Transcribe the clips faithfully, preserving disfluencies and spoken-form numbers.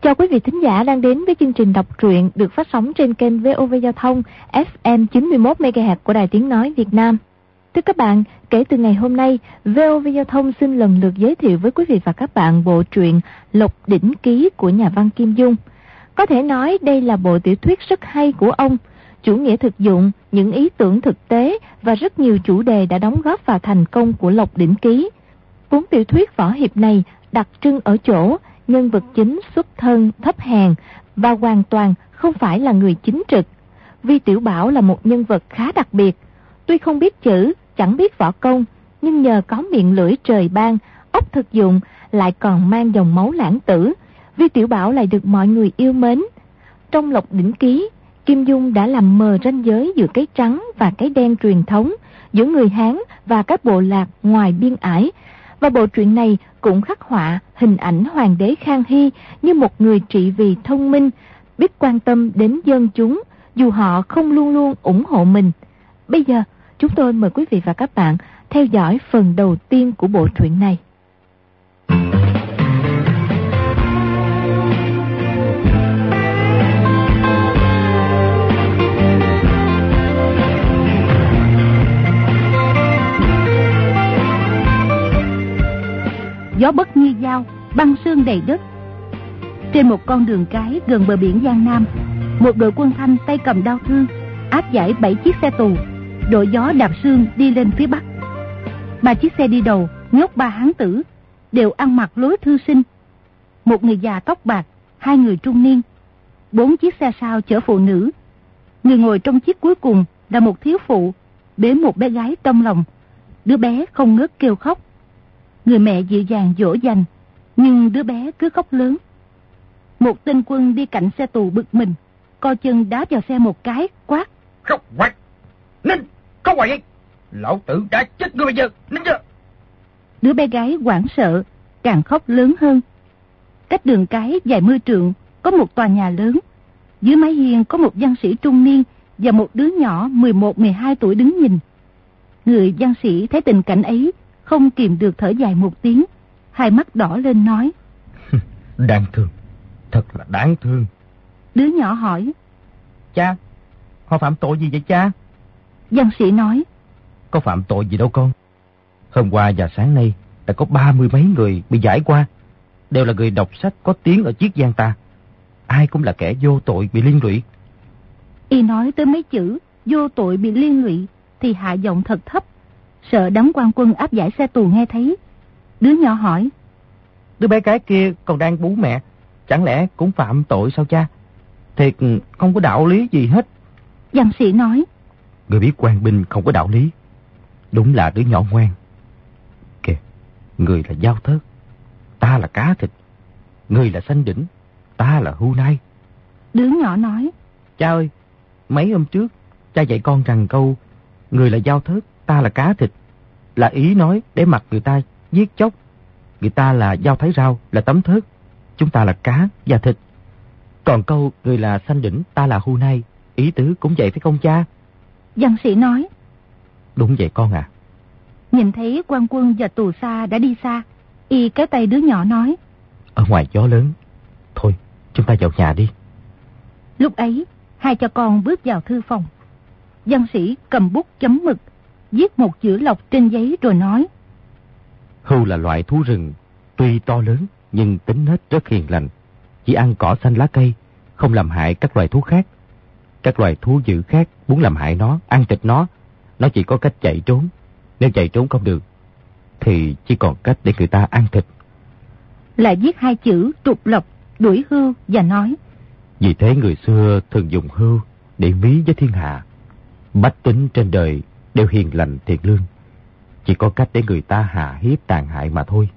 Chào quý vị thính giả đang đến với chương trình đọc truyện được phát sóng trên kênh vê o vê Giao thông ép em chín mươi mốt mê ga héc của Đài Tiếng Nói Việt Nam. Thưa các bạn, kể từ ngày hôm nay, vê o vê Giao thông xin lần lượt giới thiệu với quý vị và các bạn bộ truyện Lộc Đỉnh Ký của nhà văn Kim Dung. Có thể nói đây là bộ tiểu thuyết rất hay của ông, chủ nghĩa thực dụng, những ý tưởng thực tế và rất nhiều chủ đề đã đóng góp vào thành công của Lộc Đỉnh Ký. Cuốn tiểu thuyết võ hiệp này đặc trưng ở chỗ nhân vật chính xuất thân thấp hèn và hoàn toàn không phải là người chính trực. Vi Tiểu Bảo là một nhân vật khá đặc biệt. Tuy không biết chữ, chẳng biết võ công, nhưng nhờ có miệng lưỡi trời ban, óc thực dụng, lại còn mang dòng máu lãng tử, Vi Tiểu Bảo lại được mọi người yêu mến. Trong Lộc Đỉnh Ký, Kim Dung đã làm mờ ranh giới giữa cái trắng và cái đen truyền thống, giữa người Hán và các bộ lạc ngoài biên ải. Và bộ truyện này cũng khắc họa hình ảnh hoàng đế Khang Hy như một người trị vì thông minh, biết quan tâm đến dân chúng, dù họ không luôn luôn ủng hộ mình. Bây giờ, chúng tôi mời quý vị và các bạn theo dõi phần đầu tiên của bộ truyện này. Gió bất như dao, băng sương đầy đất. Trên một con đường cái gần bờ biển Giang Nam, một đội quân Thanh tay cầm đao thương áp giải bảy chiếc xe tù, đội gió đạp sương đi lên phía bắc. Ba chiếc xe đi đầu nhốt ba hán tử, đều ăn mặc lối thư sinh. Một người già tóc bạc, hai người trung niên. Bốn chiếc xe sau chở phụ nữ. Người ngồi trong chiếc cuối cùng là một thiếu phụ bế một bé gái trong lòng. Đứa bé không ngớt kêu khóc. Người mẹ dịu dàng dỗ dành, nhưng đứa bé cứ khóc lớn. Một tên quân đi cạnh xe tù bực mình, co chân đá vào xe một cái, quát: Khóc quạt, nín, có hoài vậy? Lão tử đã chết ngươi bây giờ, nín chưa? Đứa bé gái hoảng sợ, càng khóc lớn hơn. Cách đường cái vài mươi trượng có một tòa nhà lớn. Dưới mái hiên có một văn sĩ trung niên và một đứa nhỏ mười một mười hai tuổi đứng nhìn. Người văn sĩ thấy tình cảnh ấy, không kìm được thở dài một tiếng, hai mắt đỏ lên nói: Đáng thương, thật là đáng thương. Đứa nhỏ hỏi: Cha, họ phạm tội gì vậy cha? Văn sĩ nói: Có phạm tội gì đâu con. Hôm qua và sáng nay đã có ba mươi mấy người bị giải qua, đều là người đọc sách có tiếng ở Chiết Giang ta. Ai cũng là kẻ vô tội bị liên lụy. Y nói tới mấy chữ vô tội bị liên lụy thì hạ giọng thật thấp, sợ đám quan quân áp giải xe tù nghe thấy. Đứa nhỏ hỏi: Đứa bé gái kia còn đang bú mẹ, chẳng lẽ cũng phạm tội sao cha? Thiệt không có đạo lý gì hết. Văn sĩ nói: Người biết quan binh không có đạo lý, đúng là đứa nhỏ ngoan. Kìa, người là Giao Thớt, ta là Cá Thịt. Người là Sanh Đỉnh, ta là Hưu Nai. Đứa nhỏ nói: Cha ơi, mấy hôm trước cha dạy con rằng câu người là Giao Thớt, ta là Cá Thịt là ý nói để mặc người ta giết chóc. Người ta là dao thái rau, là tấm thớt, chúng ta là cá và thịt. Còn câu người là Sanh Đỉnh, ta là Hưu Nai, ý tứ cũng vậy phải không cha? Văn sĩ nói: Đúng vậy con à. Nhìn thấy quan quân và tù xa đã đi xa, y kéo tay đứa nhỏ nói: Ở ngoài gió lớn, thôi chúng ta vào nhà đi. Lúc ấy hai cha con bước vào thư phòng. Văn sĩ cầm bút chấm mực, viết một chữ lộc trên giấy rồi nói: Hưu là loại thú rừng, tuy to lớn nhưng tính nết rất hiền lành, chỉ ăn cỏ xanh lá cây, không làm hại các loài thú khác. Các loài thú dữ khác muốn làm hại nó, ăn thịt nó, nó chỉ có cách chạy trốn. Nếu chạy trốn không được thì chỉ còn cách để người ta ăn thịt. Lại viết hai chữ trục lộc, đuổi hưu và nói: Vì thế người xưa thường dùng hưu để ví với thiên hạ. Bách tính trên đời đều hiền lành thiện lương, chỉ có cách để người ta hà hiếp tàn hại mà thôi.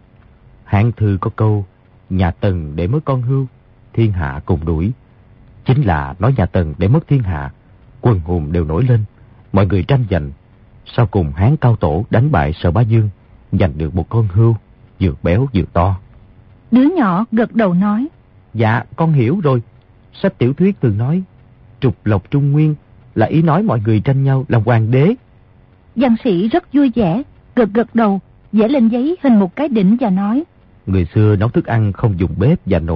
Hán thư có câu nhà Tần để mất con hưu, thiên hạ cùng đuổi. Chính là nói nhà Tần để mất thiên hạ, quân hùng đều nổi lên, mọi người tranh giành. Sau cùng Hán Cao Tổ đánh bại Sở Bá Dương, giành được một con hưu vừa béo vừa to. Đứa nhỏ gật đầu nói: Dạ con hiểu rồi. Sách tiểu thuyết thường nói trục lộc trung nguyên là ý nói mọi người tranh nhau làm hoàng đế. Văn sĩ rất vui vẻ, gật gật đầu, vẽ lên giấy hình một cái đỉnh và nói: Người xưa nấu thức ăn không dùng bếp và nồi,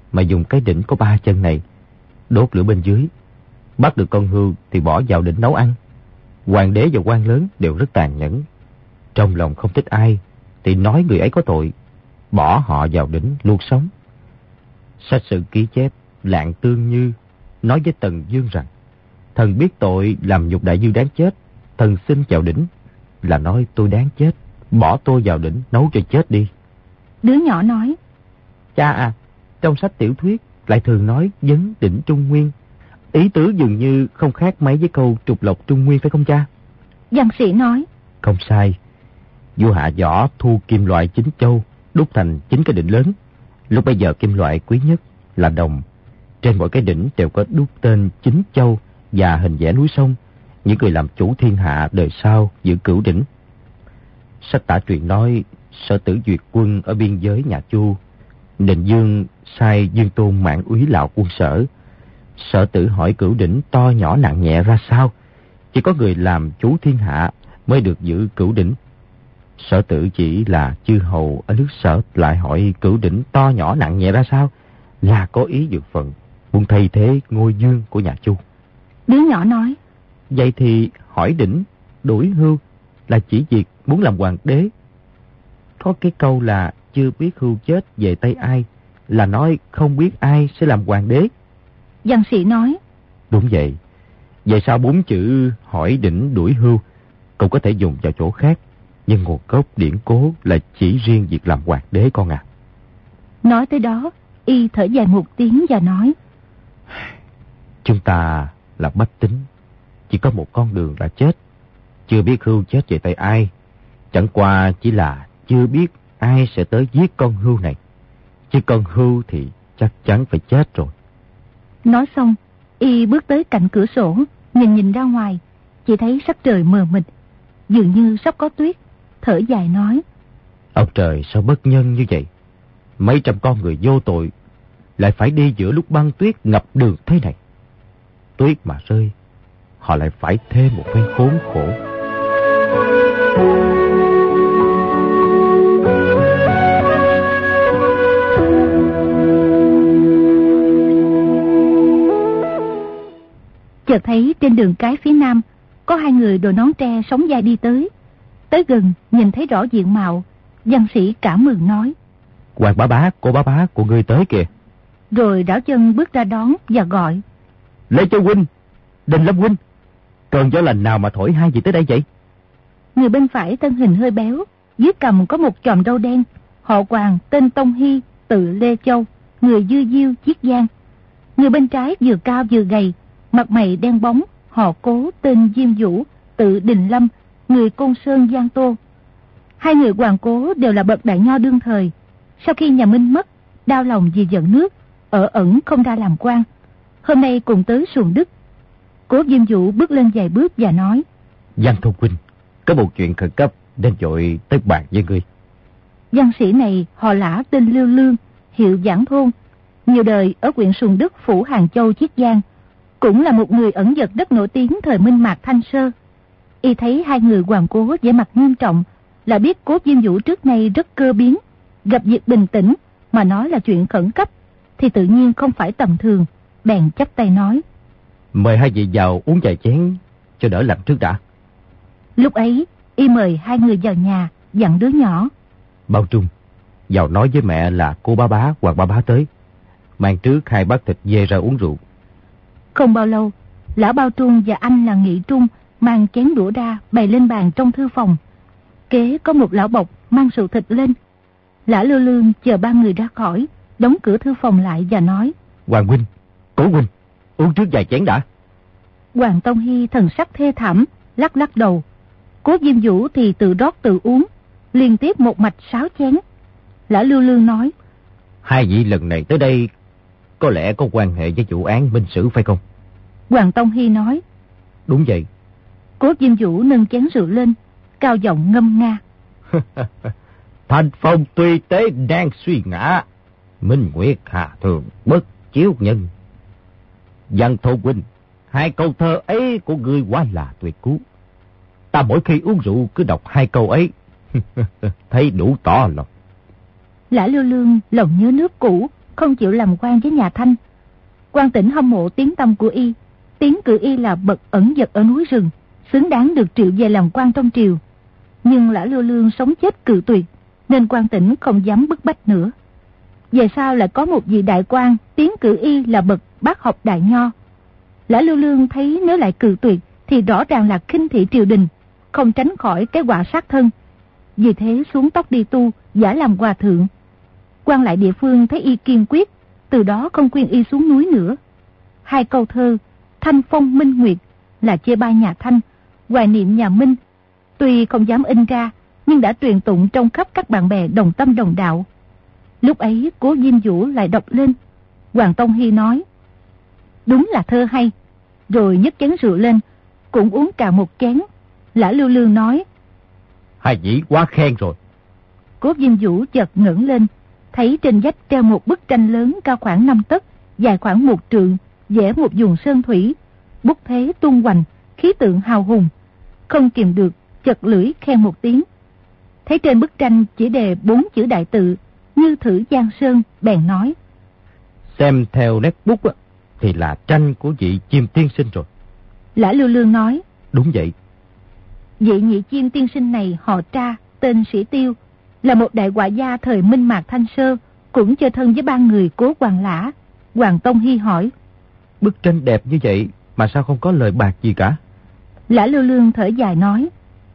mà dùng cái đỉnh có ba chân này đốt lửa bên dưới, bắt được con hươu thì bỏ vào đỉnh nấu ăn. Hoàng đế và quan lớn đều rất tàn nhẫn, trong lòng không thích ai thì nói người ấy có tội, bỏ họ vào đỉnh luôn sống. Sách sử ký chép Lạng Tương Như nói với Tần Dương rằng thần biết tội làm nhục đại dương đáng chết, thần xin vào đỉnh là nói tôi đáng chết, bỏ tôi vào đỉnh nấu cho chết đi. Đứa nhỏ nói: Cha à, trong sách tiểu thuyết lại thường nói vấn đỉnh Trung Nguyên, ý tứ dường như không khác mấy với câu trục lộc Trung Nguyên phải không cha? Văn sĩ nói: Không sai. Vua hạ võ thu kim loại chín châu đúc thành chín cái đỉnh lớn. Lúc bây giờ kim loại quý nhất là đồng. Trên mỗi cái đỉnh đều có đúc tên chín châu và hình vẽ núi sông. Những người làm chủ thiên hạ đời sau giữ cửu đỉnh. Sách tả truyện nói Sở Tử duyệt quân ở biên giới nhà Chu. Định Dương sai Dương Tôn mạn úy lão quân Sở. Sở Tử hỏi cửu đỉnh to nhỏ nặng nhẹ ra sao. Chỉ có người làm chủ thiên hạ mới được giữ cửu đỉnh. Sở Tử chỉ là chư hầu ở nước Sở lại hỏi cửu đỉnh to nhỏ nặng nhẹ ra sao, là có ý dược phận, muốn thay thế ngôi dương của nhà Chu. Đứa nhỏ nói: Vậy thì hỏi đỉnh đuổi hưu là chỉ việc muốn làm hoàng đế. Có cái câu là chưa biết hưu chết về tay ai, là nói không biết ai sẽ làm hoàng đế. Văn sĩ nói: Đúng vậy. Vậy sao bốn chữ hỏi đỉnh đuổi hưu cũng có thể dùng vào chỗ khác, nhưng nguồn gốc điển cố là chỉ riêng việc làm hoàng đế con à. Nói tới đó, y thở dài một tiếng và nói: Chúng ta là bách tính, chỉ có một con đường là chết. Chưa biết hưu chết về tay ai, chẳng qua chỉ là chưa biết ai sẽ tới giết con hưu này. Chứ con hưu thì chắc chắn phải chết rồi. Nói xong, y bước tới cạnh cửa sổ, nhìn nhìn ra ngoài, chỉ thấy sắc trời mờ mịt, dường như sắp có tuyết, thở dài nói: Ông trời sao bất nhân như vậy? Mấy trăm con người vô tội lại phải đi giữa lúc băng tuyết ngập đường thế này. Tuyết mà rơi, họ lại phải thêm một phen khốn khổ. Chợt thấy trên đường cái phía nam có hai người đội nón tre sóng vai đi tới. Tới gần nhìn thấy rõ diện mạo, văn sĩ cảm mừng nói: Hoàng bá bá, cô bá bá của ngươi tới kìa. Rồi đảo chân bước ra đón và gọi: Lê Châu huynh, Đình Lâm huynh, cơn gió lành nào mà thổi hai vị tới đây vậy? Người bên phải thân hình hơi béo, dưới cằm có một chòm râu đen, họ Hoàng tên Tông Hy, tự Lê Châu, người Dư Diêu, Chiết Giang. Người bên trái vừa cao vừa gầy, mặt mày đen bóng, họ Cố, tên Diêm Vũ, tự Đình Lâm, người Côn Sơn, Giang Tô. Hai người Hoàng Cố đều là bậc đại nho đương thời. Sau khi nhà Minh mất, đau lòng vì giận nước, ở ẩn không ra làm quan. Hôm nay cùng tới Xuồng Đức. Cố Diêm Vũ bước lên vài bước và nói: Văn Thôn huynh, có một chuyện khẩn cấp nên vội tới bàn với ngươi. Văn sĩ này họ Lã tên Lưu Lương, hiệu Giảng Thôn, nhiều đời ở huyện Xuồng Đức, phủ Hàng Châu, Chiết Giang, cũng là một người ẩn dật rất nổi tiếng thời Minh Mạc Thanh Sơ. Y thấy hai người Hoàng Cố vẻ mặt nghiêm trọng, là biết Cố Diêm Vũ trước nay rất cơ biến, gặp việc bình tĩnh mà nói là chuyện khẩn cấp thì tự nhiên không phải tầm thường, bèn chắp tay nói: Mời hai vị vào uống vài chén cho đỡ lạnh trước đã. Lúc ấy y mời hai người vào nhà, dặn đứa nhỏ: Bao Trung, vào nói với mẹ là cô bá bá, Hoàng bá bá tới, mang trước hai bát thịt dê ra uống rượu. Không bao lâu, lão Bao Trung và anh là Nghị Trung mang chén đũa ra bày lên bàn trong thư phòng. Kế có một lão bộc mang rượu thịt lên. Lã Lưu Lương chờ ba người ra khỏi, đóng cửa thư phòng lại và nói: Hoàng huynh, Cố huynh, uống trước vài chén đã. Hoàng Tông Hy thần sắc thê thảm, lắc lắc đầu. Cố Diêm Vũ thì tự rót tự uống, liên tiếp một mạch sáu chén. Lã Lưu Lương nói: Hai vị lần này tới đây có lẽ có quan hệ với vụ án Minh Sử phải không? Hoàng Tông Hy nói: Đúng vậy. Cố Diêm Vũ nâng chén rượu lên, cao giọng ngâm nga: Thành phong tuy tế đang suy ngã, Minh Nguyệt hà thường bất chiếu nhân. Văn Thôn huynh, hai câu thơ ấy của ngươi quá là tuyệt cú. Ta mỗi khi uống rượu cứ đọc hai câu ấy, thấy đủ tỏ lòng. Lã Lưu Lương lòng nhớ nước cũ, không chịu làm quan với nhà Thanh. Quan Tĩnh hâm mộ tiếng tăm của y. Tiến cử y là bậc ẩn dật ở núi rừng, xứng đáng được triệu về làm quan trong triều. Nhưng Lã Lưu Lương sống chết cự tuyệt, nên Quan Tĩnh không dám bức bách nữa. Về sau lại có một vị đại quan tiến cử y là bậc bác học đại nho. Lã Lưu Lương thấy nếu lại cự tuyệt thì rõ ràng là khinh thị triều đình, không tránh khỏi cái họa sát thân. Vì thế xuống tóc đi tu, giả làm hòa thượng. Quan lại địa phương thấy y kiên quyết, từ đó không khuyên y xuống núi nữa. Hai câu thơ Thanh Phong Minh Nguyệt là chê bai nhà Thanh, hoài niệm nhà Minh, tuy không dám in ra nhưng đã truyền tụng trong khắp các bạn bè đồng tâm đồng đạo. Lúc ấy Cố Diêm Vũ lại đọc lên. Hoàng Tông Hy nói: đúng là thơ hay. Rồi nhấc chén rượu lên, cũng uống cạn một chén. Lã Lưu Lương nói: hai vị quá khen rồi. Cố Diêm Vũ chợt ngẩng lên, thấy trên vách treo một bức tranh lớn cao khoảng năm tấc, dài khoảng một trượng, vẽ một vùng sơn thủy, bút thế tung hoành, khí tượng hào hùng. Không kìm được, chật lưỡi khen một tiếng. Thấy trên bức tranh chỉ đề bốn chữ đại tự Như Thử Giang Sơn, bèn nói: xem theo nét bút á, thì là tranh của vị Chiêm tiên sinh rồi. Lã Lưu Lương nói: đúng vậy. Vị nhị Chiêm tiên sinh này họ Tra, tên Sĩ Tiêu, là một đại họa gia thời Minh Mạc Thanh Sơ, cũng chơi thân với ba người Cố Hoàng Lã. Hoàng Tông Hy hỏi: bức tranh đẹp như vậy mà sao không có lời bạc gì cả? Lã Lưu Lương thở dài nói: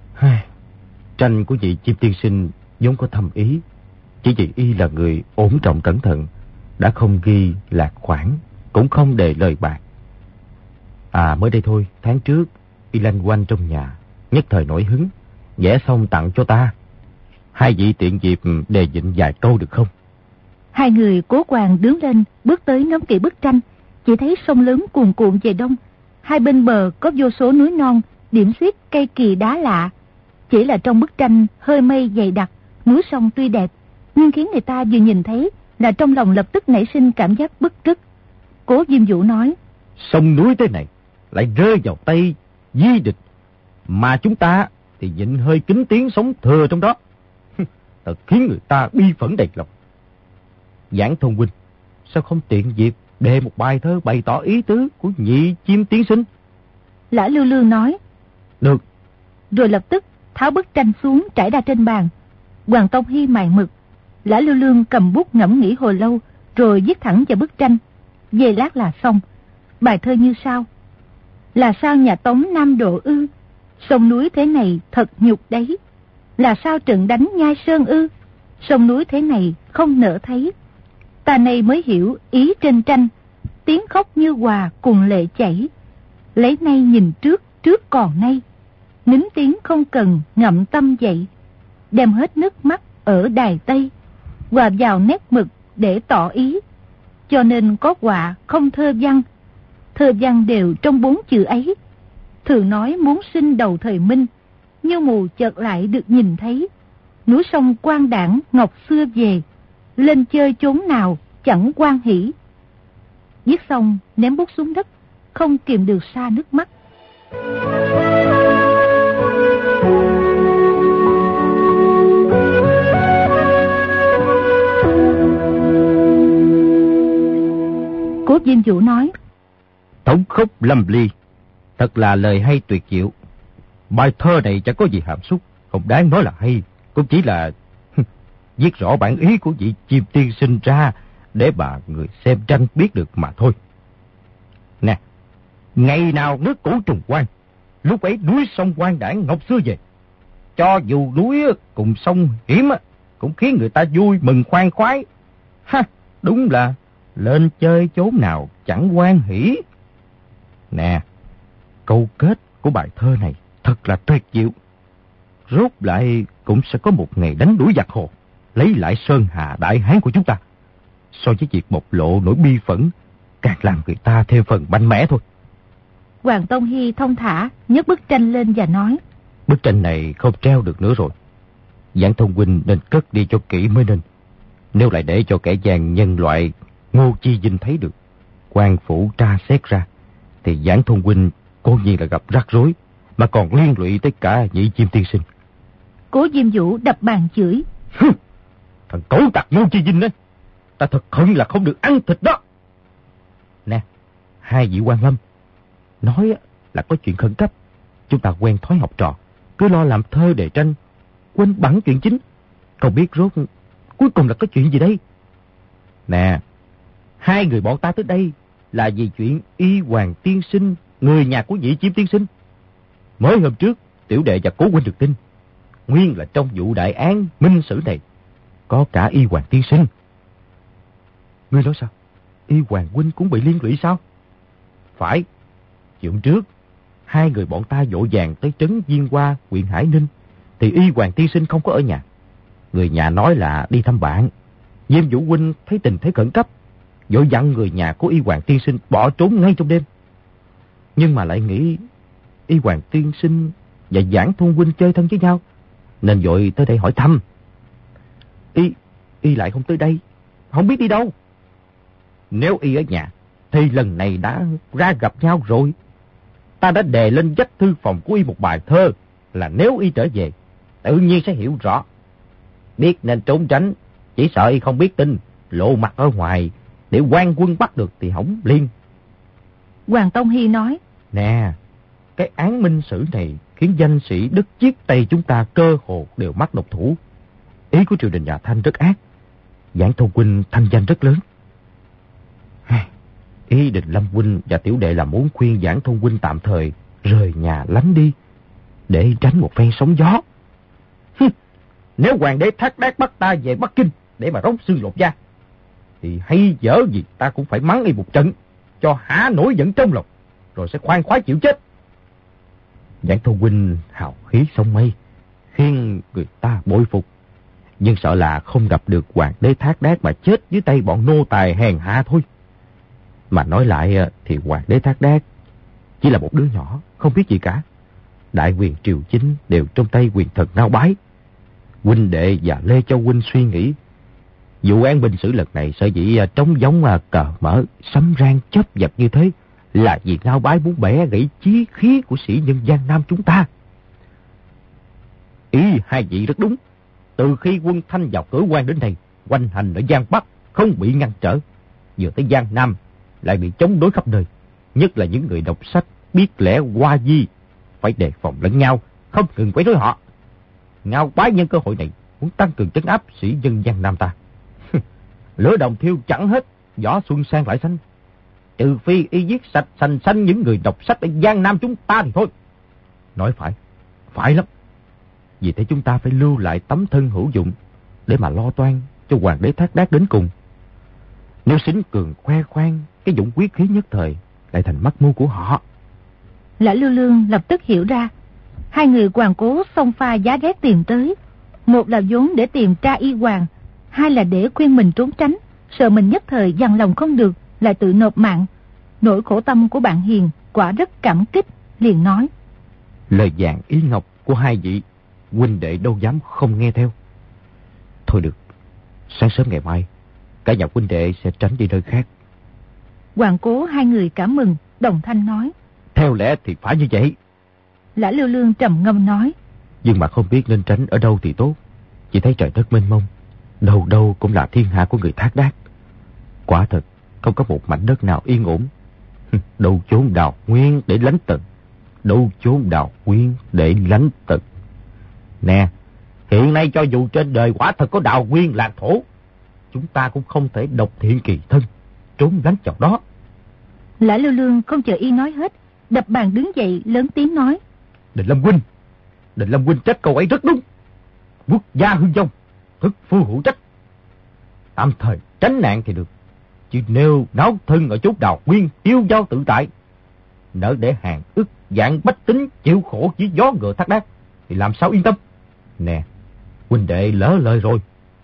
tranh của vị Chiêm tiên sinh vốn có thâm ý, chỉ vì y là người ổn trọng cẩn thận, đã không ghi lạc khoản, cũng không đề lời bạc. À mới đây thôi, tháng trước y lanh quanh trong nhà, nhất thời nổi hứng, vẽ xong tặng cho ta. Hai vị tiện dịp đề dịnh vài câu được không? Hai người Cố Hoàng đứng lên, bước tới ngắm kỹ bức tranh. Chỉ thấy sông lớn cuồn cuộn về đông, hai bên bờ có vô số núi non, điểm xuyết cây kỳ đá lạ. Chỉ là trong bức tranh hơi mây dày đặc, núi sông tuy đẹp, nhưng khiến người ta vừa nhìn thấy là trong lòng lập tức nảy sinh cảm giác bức rứt. Cố Diêm Vũ nói: sông núi thế này lại rơi vào tay di địch, mà chúng ta thì nhịn hơi kính tiếng sống thừa trong đó, thật khiến người ta bi phẫn đầy lòng. Giảng Thông huynh, sao không tiện dịp đề một bài thơ bày tỏ ý tứ của nhị Chiêm tiên sinh? Lã Lưu Lương nói: được. Rồi lập tức tháo bức tranh xuống trải ra trên bàn. Hoàng Tông Hy mài mực, Lã Lưu Lương cầm bút ngẫm nghĩ hồi lâu, rồi viết thẳng vào bức tranh. Về lát là xong. Bài thơ như sau: là sao nhà Tống Nam Độ ư, sông núi thế này thật nhục đấy. Là sao trận đánh Nhai Sơn ư, sông núi thế này không nỡ thấy. Ta nay mới hiểu ý trên tranh, tiếng khóc như hòa cùng lệ chảy. Lấy nay nhìn trước, trước còn nay, nín tiếng không cần ngậm tâm dậy. Đem hết nước mắt ở đài Tây, hòa vào nét mực để tỏ ý. Cho nên có họa không thơ văn, thơ văn đều trong bốn chữ ấy. Thường nói muốn sinh đầu thời Minh, như mù chợt lại được nhìn thấy. Núi sông Quang Đảng ngọc xưa về, lên chơi chốn nào chẳng quan hỷ. Viết xong ném bút xuống đất, không kìm được xa nước mắt. Cố Diêm Vũ nói: Thống khúc lâm ly, thật là lời hay tuyệt diệu. Bài thơ này chẳng có gì hàm xúc, không đáng nói là hay, cũng chỉ là viết rõ bản ý của vị Chiêm tiên sinh ra để bà người xem tranh biết được mà thôi. Nè, ngày nào nước cũ trùng quan, lúc ấy núi sông Quang Đảng ngọc xưa về. Cho dù núi cùng sông hiểm cũng khiến người ta vui mừng khoan khoái. Ha, đúng là lên chơi chốn nào chẳng hoan hỉ. Nè, câu kết của bài thơ này thật là tuyệt diệu. Rốt lại cũng sẽ có một ngày đánh đuổi giặc hồ, lấy lại Sơn Hà Đại Hán của chúng ta. So với việc bộc lộ nỗi bi phẫn, càng làm người ta thêm phần mạnh mẽ thôi. Hoàng Tông Hy thông thả nhấc bức tranh lên và nói: Bức tranh này không treo được nữa rồi. Giảng Thông huynh nên cất đi cho kỹ mới nên. Nếu lại để cho kẻ gian nhân loại Ngô Chi Vinh thấy được, quan phủ tra xét ra, thì Giảng Thông huynh cố nhiên là gặp rắc rối, mà còn liên lụy tới cả nhị Chiêm tiên sinh. Cố Diêm Vũ đập bàn chửi: Thằng cẩu tặc Ngô Chi Vinh đấy, ta thật hận là không được ăn thịt đó. Nè, hai vị quan lâm, nói là có chuyện khẩn cấp. Chúng ta quen thói học trò, cứ lo làm thơ đề tranh, quên bẵng chuyện chính. Không biết rốt cuối cùng là có chuyện gì đây? Nè, hai người bọn ta tới đây là vì chuyện Y Hoàng tiên sinh, người nhà của Nhị Chiêm tiên sinh. Mới hôm trước, tiểu đệ và cố huynh được tin, nguyên là trong vụ đại án minh sử này có cả Y Hoàng tiên sinh. Ngươi nói sao? Y Hoàng huynh cũng bị liên lụy sao? Phải. Chiều hôm trước, hai người bọn ta vội vàng tới trấn Diên Hoa, huyện Hải Ninh, thì Y Hoàng tiên sinh không có ở nhà. Người nhà nói là đi thăm bạn. Diêm Vũ huynh thấy tình thế khẩn cấp, vội dặn người nhà của Y Hoàng tiên sinh bỏ trốn ngay trong đêm. Nhưng mà lại nghĩ Y Hoàng tiên sinh và Giảng Thông huynh chơi thân với nhau, nên vội tới đây hỏi thăm. Y Y lại không tới đây, không biết đi đâu. Nếu Y ở nhà thì lần này đã ra gặp nhau rồi. Ta đã đề lên vách thư phòng của Y một bài thơ là nếu Y trở về, tự nhiên sẽ hiểu rõ. Biết nên trốn tránh, chỉ sợ Y không biết tin, lộ mặt ở ngoài, để quan quân bắt được thì hỏng liên. Hoàng Tông Hy nói, nè, cái án minh sử này khiến danh sĩ đất chiết Tây chúng ta cơ hồ đều mắc độc thủ. Ý của triều đình nhà Thanh rất ác, Giảng Thông huynh thanh danh rất lớn. Ý Định Lâm huynh và tiểu đệ là muốn khuyên Giảng Thông huynh tạm thời rời nhà lánh đi, để tránh một phen sóng gió. Nếu hoàng đế Thác Đác bắt ta về Bắc Kinh để mà rống xương lột da, thì hay dở gì ta cũng phải mắng Y một trận, cho hả nổi giận trong lòng, rồi sẽ khoan khoái chịu chết. Giảng Thông huynh hào khí sông mây, khiến người ta bội phục, nhưng sợ là không gặp được hoàng đế Thác Đác mà chết dưới tay bọn nô tài hèn hạ thôi. Mà nói lại thì hoàng đế Thác Đác chỉ là một đứa nhỏ, không biết gì cả. Đại quyền triều chính đều trong tay quyền thần Ngao Bái. Huynh đệ và Lê Châu huynh suy nghĩ, vụ án binh sử lần này sở dĩ trống giống cờ mở, sấm rang chớp giật như thế là vì Ngao Bái muốn bẻ gãy chí khí của sĩ nhân Giang Nam chúng ta. Ý hai vị rất đúng. Từ khi quân Thanh vào cửa quan đến đây, quanh hành ở Giang Bắc không bị ngăn trở, vừa tới Giang Nam lại bị chống đối khắp nơi. Nhất là những người đọc sách biết lẽ hoa di, phải đề phòng lẫn nhau, không ngừng quấy rối họ. Ngao Bái nhân cơ hội này muốn tăng cường trấn áp sĩ dân Giang Nam ta. Lửa đồng thiêu chẳng hết, gió xuân sang lại xanh. Trừ phi Y giết sạch sành xanh những người đọc sách ở Giang Nam chúng ta thì thôi. Nói phải, phải lắm. Vì thế chúng ta phải lưu lại tấm thân hữu dụng để mà lo toan cho hoàng đế Thác Đác đến cùng. Nếu xính cường khoe khoang cái dũng quyết khí nhất thời, lại thành mắc mưu của họ. Lã Lưu Lương lập tức hiểu ra, hai người Hoàng Cố xông pha giá rét tìm tới, một là vốn để tìm tra Y Hoàng, hai là để khuyên mình trốn tránh, sợ mình nhất thời dằn lòng không được, lại tự nộp mạng. Nỗi khổ tâm của bạn Hiền quả rất cảm kích, liền nói: lời vàng ý ngọc của hai vị, huynh đệ đâu dám không nghe theo. Thôi được, sáng sớm ngày mai cả nhà huynh đệ sẽ tránh đi nơi khác. Hoàng Cố hai người cảm mừng, đồng thanh nói: theo lẽ thì phải như vậy. Lã Lưu Lương trầm ngâm nói: nhưng mà không biết nên tránh ở đâu thì tốt. Chỉ thấy trời đất mênh mông, đâu đâu cũng là thiên hạ của người Thác Đác. Quả thật không có một mảnh đất nào yên ổn. Đâu chốn đào nguyên để lánh tận, đâu chốn đào nguyên để lánh tận. Nè, hiện nay cho dù trên đời quả thật có đào nguyên lạc thổ, chúng ta cũng không thể độc thiện kỳ thân, trốn lánh chỗ đó. Lã Lưu Lương không chờ y nói hết, đập bàn đứng dậy lớn tiếng nói: Định Lâm huynh, Định Lâm huynh trách câu ấy rất đúng. Quốc gia hưng vong, thức phu hữu trách. Tạm thời tránh nạn thì được, chứ nếu náo thân ở chốt đào nguyên tiêu dao tự tại, nỡ để hàng ức dạng bách tính chịu khổ dưới gió ngựa Thác Đác, thì làm sao yên tâm. Nè, huynh đệ lỡ lời rồi.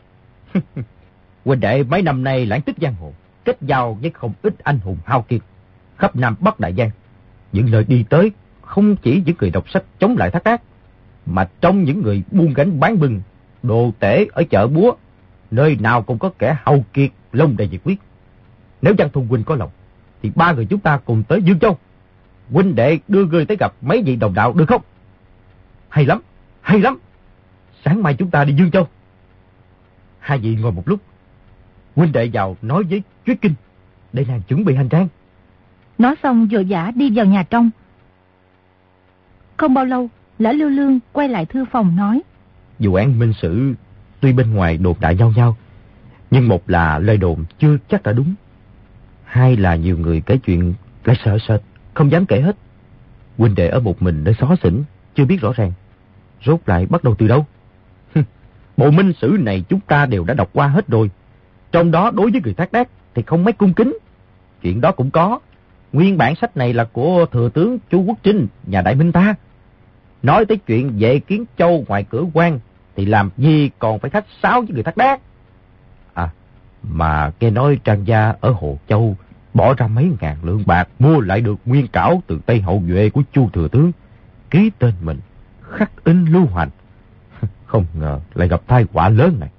Huynh đệ mấy năm nay lãng tích giang hồ, kết giao với không ít anh hùng hào kiệt khắp Nam Bắc Đại Giang. Những nơi đi tới không chỉ những người đọc sách chống lại Thác Đác, mà trong những người buôn gánh bán bừng, đồ tể ở chợ búa, nơi nào cũng có kẻ hào kiệt lông đầy nhiệt huyết. Nếu Giang Thông huynh có lòng, thì ba người chúng ta cùng tới Dương Châu. Huynh đệ đưa người tới gặp mấy vị đồng đạo được không? Hay lắm, hay lắm. Sáng mai chúng ta đi Dương Châu. Hai vị ngồi một lúc. huynh đệ vào nói với Tuyết Kinh, để nàng chuẩn bị hành trang. Nói xong vội vã đi vào nhà trong. Không bao lâu, Lã Lưu Lương quay lại thư phòng nói: Vụ án minh sử tuy bên ngoài đồn đại nhau nhau, nhưng một là lời đồn chưa chắc đã đúng, hai là nhiều người kể chuyện lại sợ sệt, không dám kể hết. Huynh đệ ở một mình nơi xó xỉnh, chưa biết rõ ràng, rốt lại bắt đầu từ đâu? Bộ minh sử này chúng ta đều đã đọc qua hết rồi. Trong đó đối với người Thác Đác thì không mấy cung kính. Chuyện đó cũng có. Nguyên bản sách này là của thừa tướng Chu Quốc Trinh, nhà Đại Minh ta. Nói tới chuyện vệ Kiến Châu ngoài cửa quan thì làm gì còn phải khách sáo với người Thác Đác. À, mà nghe nói Trang gia ở Hồ Châu bỏ ra mấy ngàn lượng bạc mua lại được nguyên cảo từ tay hậu duệ của Chu thừa tướng, ký tên mình, khắc in lưu hành. Không ngờ lại gặp tai họa lớn này.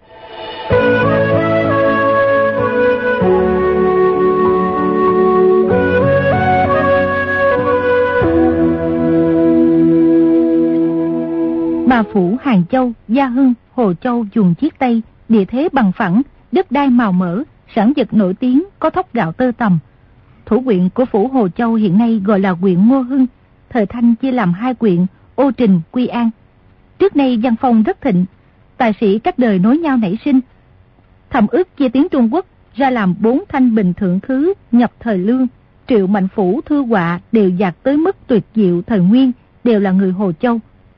Bà phủ Hàng Châu, Gia Hưng, Hồ Châu vùng chiết Tây, địa thế bằng phẳng, đất đai màu mỡ, sản vật nổi tiếng, có thóc gạo tơ tằm. Thủ quyện của phủ Hồ Châu hiện nay gọi là huyện Ngô Hưng, thời Thanh chia làm hai quyện Ô Trình, Quy An. Trước nay văn phong rất thịnh, tài sĩ các đời nối nhau nảy sinh. Thẩm ước chia tiếng Trung Quốc ra làm bốn thanh bình thượng khứ nhập thời Lương, Triệu Mạnh Phủ, Thư Họa đều dạt tới mức tuyệt diệu thời Nguyên, đều là người Hồ Châu.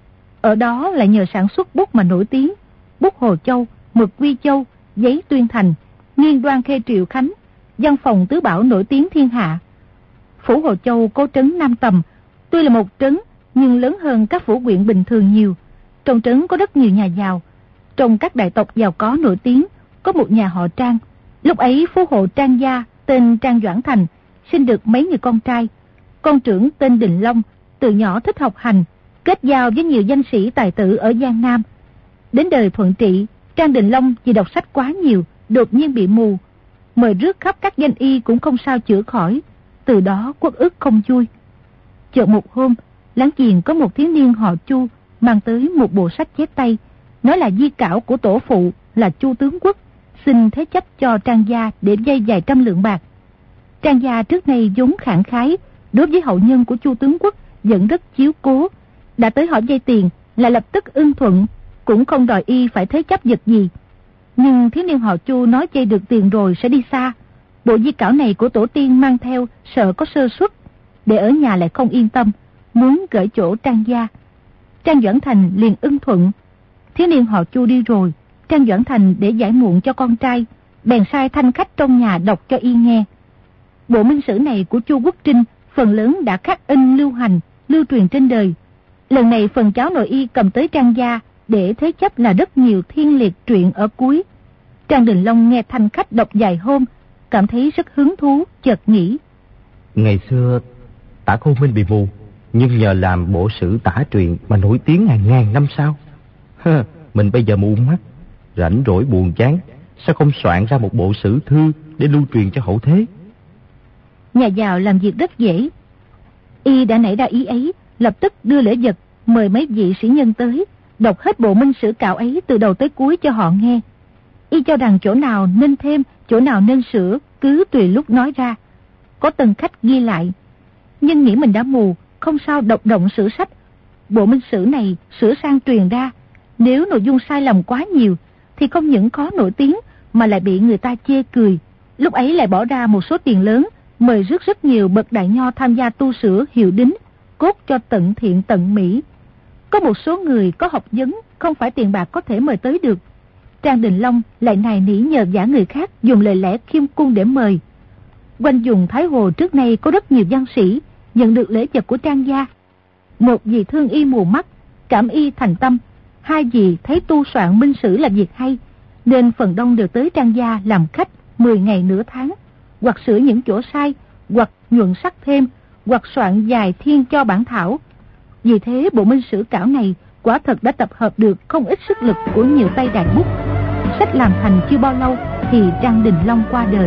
Ở đó lại nhờ sản xuất bút mà nổi tiếng, bút Hồ Châu, mực Quy Châu, giấy Tuyên Thành, nghiên đoan Khê Triệu Khánh, văn phòng tứ bảo nổi tiếng thiên hạ. Phủ Hồ Châu có trấn Nam Tầm, tuy là một trấn nhưng lớn hơn các phủ huyện bình thường nhiều. Trong trấn có rất nhiều nhà giàu. Trong các đại tộc giàu có nổi tiếng, có một nhà họ Trang. Lúc ấy phú hộ Trang gia tên Trang Doãn Thành sinh được mấy người con trai. Con trưởng tên Đình Long, từ nhỏ thích học hành, kết giao với nhiều danh sĩ tài tử ở Giang Nam. Đến đời Thuận Trị, Trang Đình Long vì đọc sách quá nhiều, đột nhiên bị mù. Mời rước khắp các danh y cũng không sao chữa khỏi. Từ đó quốc ức không vui. Chợt một hôm, láng giềng có một thiếu niên họ Chu mang tới một bộ sách chép tay, nói là di cảo của tổ phụ là Chu tướng quốc, xin thế chấp cho Trang gia để vay vài trăm lượng bạc. Trang gia trước nay vốn khẳng khái, đối với hậu nhân của Chu tướng quốc vẫn rất chiếu cố. Đã tới hỏi vay tiền là lập tức ưng thuận, cũng không đòi y phải thế chấp vật gì. Nhưng thiếu niên họ Chu nói vay được tiền rồi sẽ đi xa. Bộ di cảo này của tổ tiên mang theo sợ có sơ suất, để ở nhà lại không yên tâm, muốn gửi chỗ Trang gia. Trang Doãn Thành liền ưng thuận. Thiếu niên họ Chu đi rồi, Trang Doãn Thành để giải muộn cho con trai, bèn sai thanh khách trong nhà đọc cho y nghe. Bộ minh sử này của Chu Quốc Trinh phần lớn đã khắc in lưu hành, lưu truyền trên đời. Lần này phần cháu nội y cầm tới Trang gia để thế chấp là rất nhiều thiên liệt truyện ở cuối. Trang Đình Long nghe thanh khách đọc dài hôm, cảm thấy rất hứng thú, chợt nghĩ: Ngày xưa Tả Khôn Minh bị mù, nhưng nhờ làm bộ sử tả truyền mà nổi tiếng hàng ngàn năm sau. Hơ, mình bây giờ mù mắt, rảnh rỗi buồn chán, sao không soạn ra một bộ sử thư để lưu truyền cho hậu thế? Nhà giàu làm việc rất dễ. Y đã nảy ra ý ấy, lập tức đưa lễ vật mời mấy vị sĩ nhân tới, đọc hết bộ minh sử cạo ấy từ đầu tới cuối cho họ nghe. Y cho rằng chỗ nào nên thêm, chỗ nào nên sửa, cứ tùy lúc nói ra. Có từng khách ghi lại. Nhưng nghĩ mình đã mù, không sao đọc động sử sách. Bộ minh sử này sửa sang truyền ra, nếu nội dung sai lầm quá nhiều thì không những khó nổi tiếng mà lại bị người ta chê cười. Lúc ấy lại bỏ ra một số tiền lớn, mời rất rất nhiều bậc đại nho tham gia tu sửa hiệu đính, cốt cho tận thiện tận mỹ. Có một số người có học vấn, không phải tiền bạc có thể mời tới được. Trang Đình Long lại nài nỉ nhờ vả người khác dùng lời lẽ khiêm cung để mời. Quanh vùng Thái Hồ trước nay có rất nhiều văn sĩ nhận được lễ vật của Trang gia. Một vì thương y mù mắt, cảm y thành tâm, hai vì thấy tu soạn minh sử là việc hay, nên phần đông đều tới Trang gia làm khách mười ngày nửa tháng, hoặc sửa những chỗ sai, hoặc nhuận sắc thêm, hoặc soạn dài thiên cho bản thảo. Vì thế bộ minh sử cảo này quả thật đã tập hợp được không ít sức lực của nhiều tay đàn bút. Sách làm thành chưa bao lâu thì Trang Đình Long qua đời.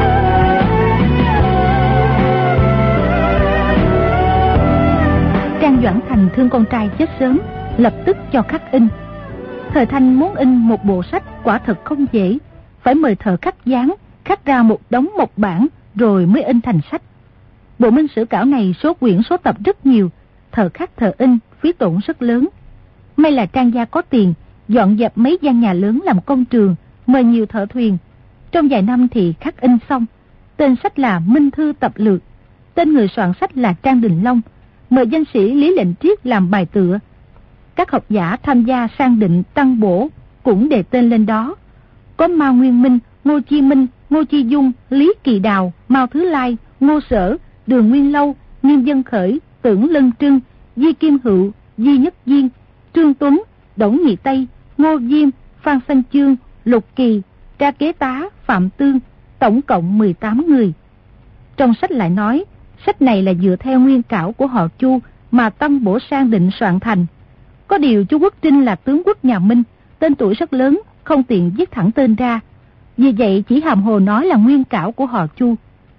Trang Trang Doãn Thành thương con trai chết sớm, lập tức cho khắc in. Thời Thanh muốn in một bộ sách quả thật không dễ, phải mời thợ khắc dán, khắc ra một đống mộc bản rồi mới in thành sách. Bộ Minh Sử Cảo này số quyển số tập rất nhiều, thợ khắc thợ in phí tổn rất lớn. May là Trang gia có tiền, dọn dẹp mấy gian nhà lớn làm công trường, mời nhiều thợ thuyền. Trong vài năm thì khắc in xong. Tên sách là Minh Thư Tập Lược, tên người soạn sách là Trang Đình Long, mời danh sĩ Lý Lệnh Triết làm bài tựa. Các học giả tham gia sang định tăng bổ cũng đề tên lên đó. Có Mao Nguyên Minh, Ngô Chi Minh, Ngô Chi Dung, Lý Kỳ Đào, Mao Thứ Lai, Ngô Sở, Đường Nguyên Lâu, Nghiêm Dân Khởi, Tưởng Lân Trưng, Di Kim Hựu, Di Nhất Diên, Trương Tuấn, Đổng Nhị Tây, Ngô Diêm, Phan Xanh Chương, Lục Kỳ, Tra Kế Tá, Phạm Tương, tổng cộng mười tám người. Trong sách lại nói, sách này là dựa theo nguyên cảo của họ Chu mà tăng bổ sang định soạn thành. Có điều chú Quốc Trinh là tướng quốc nhà Minh, tên tuổi rất lớn, không tiện viết thẳng tên ra. Vì vậy chỉ hàm hồ nói là nguyên cảo của họ Chu.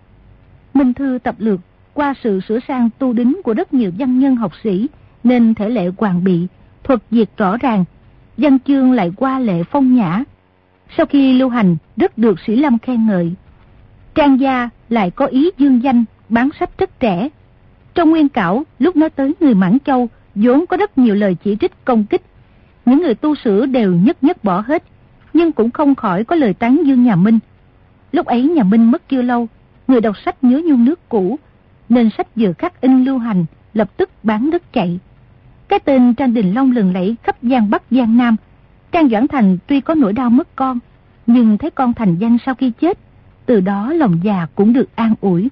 Minh Thư Tập Lược qua sự sửa sang tu đính của rất nhiều văn nhân học sĩ nên thể lệ hoàn bị, thuật diệt rõ ràng, văn chương lại qua lệ phong nhã. Sau khi lưu hành rất được Sĩ Lâm khen ngợi. Trang gia lại có ý dương danh, bán sách rất trẻ. Trong nguyên cảo lúc nói tới người Mãn Châu vốn có rất nhiều lời chỉ trích công kích. Những người tu sửa đều nhất nhất bỏ hết, nhưng cũng không khỏi có lời tán dương nhà Minh. Lúc ấy nhà Minh mất chưa lâu, người đọc sách nhớ nhung nước cũ, nên sách vừa khắc in lưu hành, lập tức bán đứt chạy. Cái tên Trang Đình Long lừng lẫy khắp Giang Bắc Giang Nam. Trang Doãn Thành tuy có nỗi đau mất con, nhưng thấy con thành danh sau khi chết, từ đó lòng già cũng được an ủi.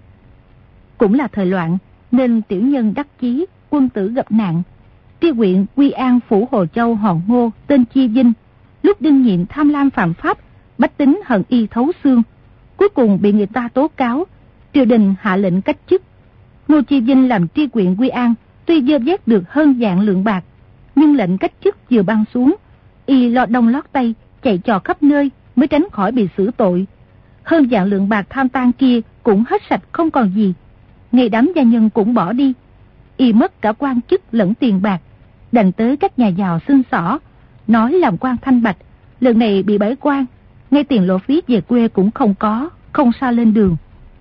Cũng là thời loạn, nên tiểu nhân đắc chí, quân tử gặp nạn. Tri huyện Quy An phủ Hồ Châu họ Ngô tên Chi Vinh, lúc đương nhiệm tham lam phạm pháp, bách tính hận y thấu xương. Cuối cùng bị người ta tố cáo, triều đình hạ lệnh cách chức. Ngô Chi Vinh làm tri huyện Quy An, tuy dơ vét được hơn vạn lượng bạc, nhưng lệnh cách chức vừa ban xuống, y lo đông lót tay, chạy trò khắp nơi mới tránh khỏi bị xử tội. Hơn vạn lượng bạc tham tan kia cũng hết sạch không còn gì. Ngày đám gia nhân cũng bỏ đi, y mất cả quan chức lẫn tiền bạc, đành tới các nhà giàu xương xỏ, nói làm quan thanh bạch, lần này bị bãi quan, ngay tiền lộ phí về quê cũng không có, không sao lên đường.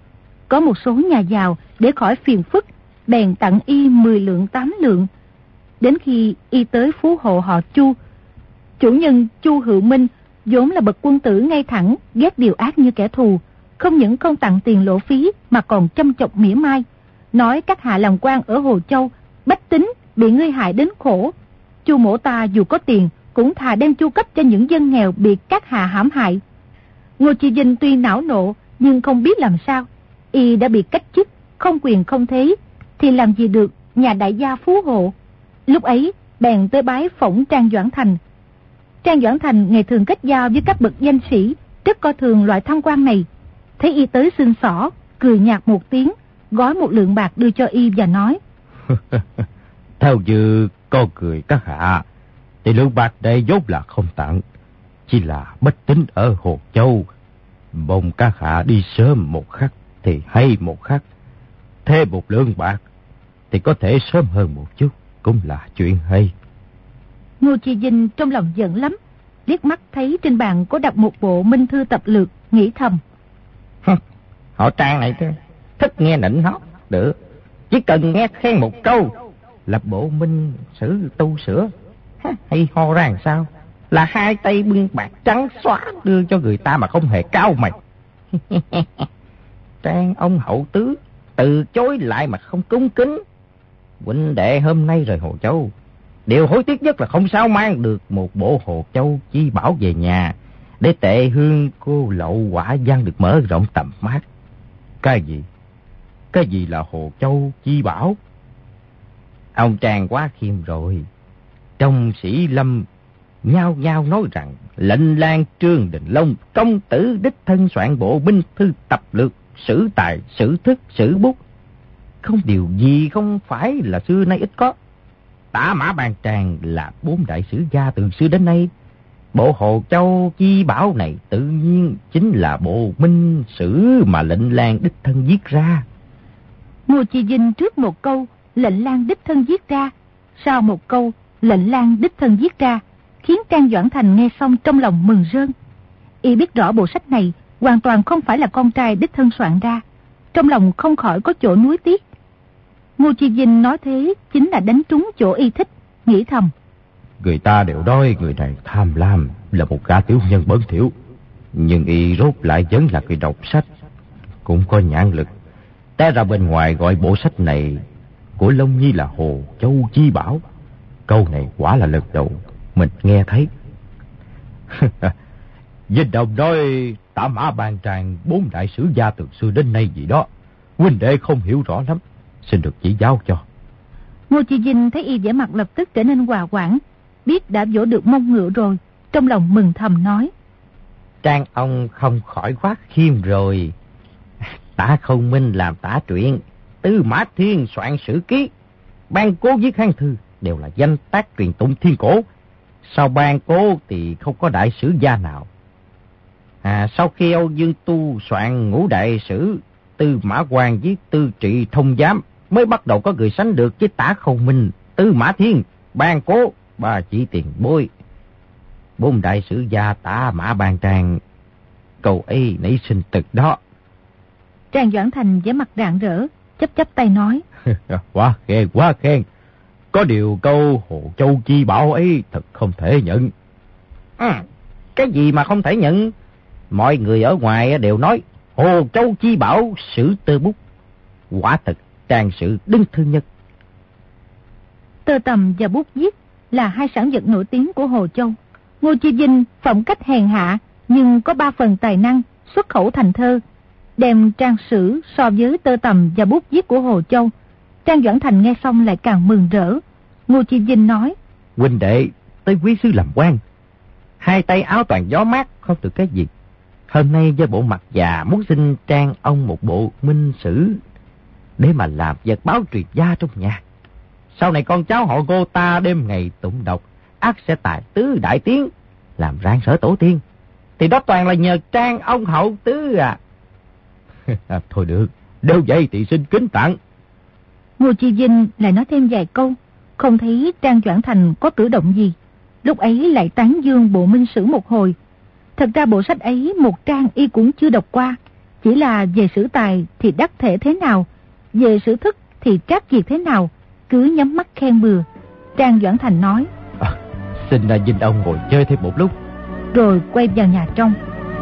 Có một số nhà giàu để khỏi phiền phức, bèn tặng y mười lượng tám lượng. Đến khi y tới phú hộ họ Chu, chủ nhân Chu Hữu Minh vốn là bậc quân tử ngay thẳng, ghét điều ác như kẻ thù, không những không tặng tiền lộ phí mà còn châm chọc mỉa mai, nói các hạ làm quan ở Hồ Châu, bách tính bị ngươi hại đến khổ. Chu mỗ ta dù có tiền cũng thà đem chu cấp cho những dân nghèo bị các hạ hãm hại. Ngô Chi Vinh tuy não nộ nhưng không biết làm sao, y đã bị cách chức, không quyền không thế, thì làm gì được nhà đại gia phú hộ. Lúc ấy bèn tới bái phỏng Trang Doãn Thành. Trang Doãn Thành ngày thường kết giao với các bậc danh sĩ, rất coi thường loại tham quan này. Thấy y tới xin xỏ, cười nhạt một tiếng, gói một lượng bạc đưa cho y và nói: theo như con cười các hạ, thì lượng bạc đây vốn là không tặng, chỉ là bách tính ở Hồ Châu, mong các hạ đi sớm một khắc thì hay một khắc, thêm một lượng bạc thì có thể sớm hơn một chút, cũng là chuyện hay. Ngô Chi Vinh trong lòng giận lắm, liếc mắt thấy trên bàn có đặt một bộ Minh Thư Tập Lược, nghĩ thầm: họ Trang này thích nghe nịnh hót, được, chỉ cần nghe khen một câu là bộ Minh Sử tu sửa, hay ho ra làm sao, là hai tay bưng bạc trắng xóa đưa cho người ta mà không hề cau mày. Trang ông hậu tứ từ chối lại mà không cung kính. Huynh đệ hôm nay rời Hồ Châu, điều hối tiếc nhất là không sao mang được một bộ Hồ Châu chi bảo về nhà, để tệ hương cô lậu quả văn được mở rộng tầm mắt. Cái gì? Cái gì là Hồ Châu chi bảo? Ông Trang quá khiêm rồi. Trong Sĩ Lâm nhao nhao nói rằng lệnh lang Trương Đình Long công tử đích thân soạn bộ Minh Thư Tập Lược, sử tài, sử thức, sử bút, không điều gì không phải là xưa nay ít có. Tả Mã Bàn Tràng là bốn đại sử gia từ xưa đến nay. Bộ Hồ Châu chi bảo này tự nhiên chính là bộ Minh Sử mà lệnh lang đích thân viết ra. Ngô Chi Vinh trước một câu lệnh lang đích thân viết ra. Sau một câu lệnh lang đích thân viết ra khiến Trang Doãn Thành nghe xong trong lòng mừng rơn. Y biết rõ bộ sách này hoàn toàn không phải là con trai đích thân soạn ra, trong lòng không khỏi có chỗ nuối tiếc. Ngô Chi Vinh nói thế chính là đánh trúng chỗ y thích, nghĩ thầm: người ta đều nói người này tham lam, là một gã tiểu nhân bẩn thỉu, nhưng y rốt lại vẫn là người đọc sách, cũng có nhãn lực. Té ra bên ngoài gọi bộ sách này của Long Nhi là Hồ Châu Chi Bảo. Câu này quả là lần đầu mình nghe thấy. Vinh Đồng nói Tạ Mã Bàn Tràng bốn đại sử gia từ xưa đến nay gì đó, huynh đệ không hiểu rõ lắm, xin được chỉ giáo cho. Ngô Chi Vinh thấy y vẻ mặt lập tức trở nên hòa hoãn, biết đã vỗ được mông ngựa rồi, trong lòng mừng thầm nói: Trang ông không khỏi quá khiêm rồi. Tả Không Minh làm tả truyện, Tư Mã Thiên soạn sử ký, Ban Cố viết hán thư, đều là danh tác truyền tụng thiên cổ. Sau Ban Cố thì không có đại sử gia nào. À, sau khi Âu Dương Tu soạn ngũ đại sử, Tư Mã Quang viết Tư Trị Thông Giám, mới bắt đầu có người sánh được với Tả Không Minh, Tư Mã Thiên, Ban Cố, ba chỉ tiền bối. Bốn đại sử gia Tả Mã Bàn Tràng, cầu ấy nảy sinh từ đó. Trang Doãn Thành vẻ mặt rạng rỡ, chấp chấp tay nói: quá khen, quá khen. Có điều câu Hồ Châu Chi Bảo ấy thật không thể nhận. À, cái gì mà không thể nhận? Mọi người ở ngoài đều nói Hồ Châu Chi Bảo sử tơ bút, quả thật trang sử đứng thứ nhất. Tơ tằm và bút viết là hai sản vật nổi tiếng của Hồ Châu. Ngô Chi Vinh phẩm cách hèn hạ nhưng có ba phần tài năng, xuất khẩu thành thơ, đem trang sử so với tơ tằm và bút viết của Hồ Châu. Trang Doãn Thành nghe xong lại càng mừng rỡ. Ngô Chi Vinh nói: huynh đệ tới quý sứ làm quan, hai tay áo toàn gió mát, không được cái gì. Hôm nay với bộ mặt già muốn xin Trang ông một bộ minh sử để mà làm vật báo truyền gia trong nhà. Sau này con cháu họ Ngô ta đêm ngày tụng đọc, ắt sẽ tài tứ đại tiến, làm rạng sở tổ tiên. Thì đó toàn là nhờ Trang ông hậu tứ à. À thôi được, nếu vậy thì xin kính tặng. Ngô Chi Vinh lại nói thêm vài câu, không thấy Trang Doãn Thành có cử động gì. Lúc ấy lại tán dương bộ minh sử một hồi. Thật ra bộ sách ấy một trang y cũng chưa đọc qua, chỉ là về sử tài thì đắc thể thế nào, về sử thức thì trác diệt thế nào, cứ nhắm mắt khen bừa. Trang Doãn Thành nói: à, xin là Vinh ông ngồi chơi thêm một lúc, rồi quay vào nhà trong.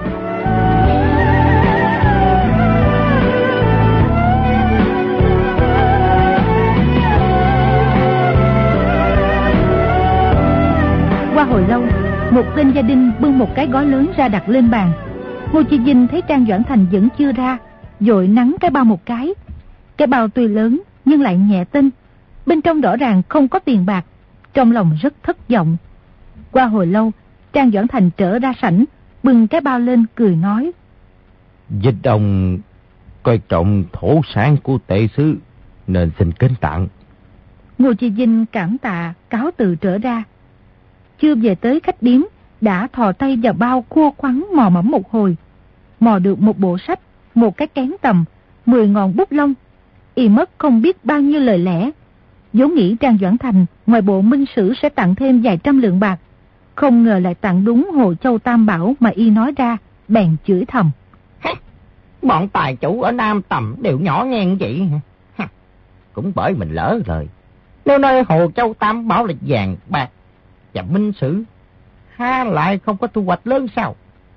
Qua hồi lâu, một tên gia đình bưng một cái gói lớn ra đặt lên bàn. Ngô Chi Vinh thấy Trang Doãn Thành vẫn chưa ra, vội nắn cái bao một cái. Cái bao tuy lớn nhưng lại nhẹ tinh, bên trong rõ ràng không có tiền bạc, trong lòng rất thất vọng. Qua hồi lâu, Trang Doãn Thành trở ra sảnh, bưng cái bao lên cười nói: Vinh ông coi trọng thổ sản của tệ xứ nên xin kính tặng. Ngô Chi Vinh cảm tạ cáo từ trở ra. Chưa về tới khách điếm, đã thò tay vào bao khua khoắn mò mẫm một hồi, mò được một bộ sách, một cái kén tầm, mười ngọn bút lông. Y mất không biết bao nhiêu lời lẽ. vốn nghĩ Trang Doãn Thành ngoài bộ minh sử sẽ tặng thêm vài trăm lượng bạc, không ngờ lại tặng đúng Hồ Châu Tam Bảo mà y nói ra, bèn chửi thầm: bọn tài chủ ở Nam Tầm đều nhỏ nhen vậy hả? Cũng bởi mình lỡ lời. Nếu nói Hồ Châu Tam Bảo là vàng bạc và minh sử, ha lại không có thu hoạch lớn sao?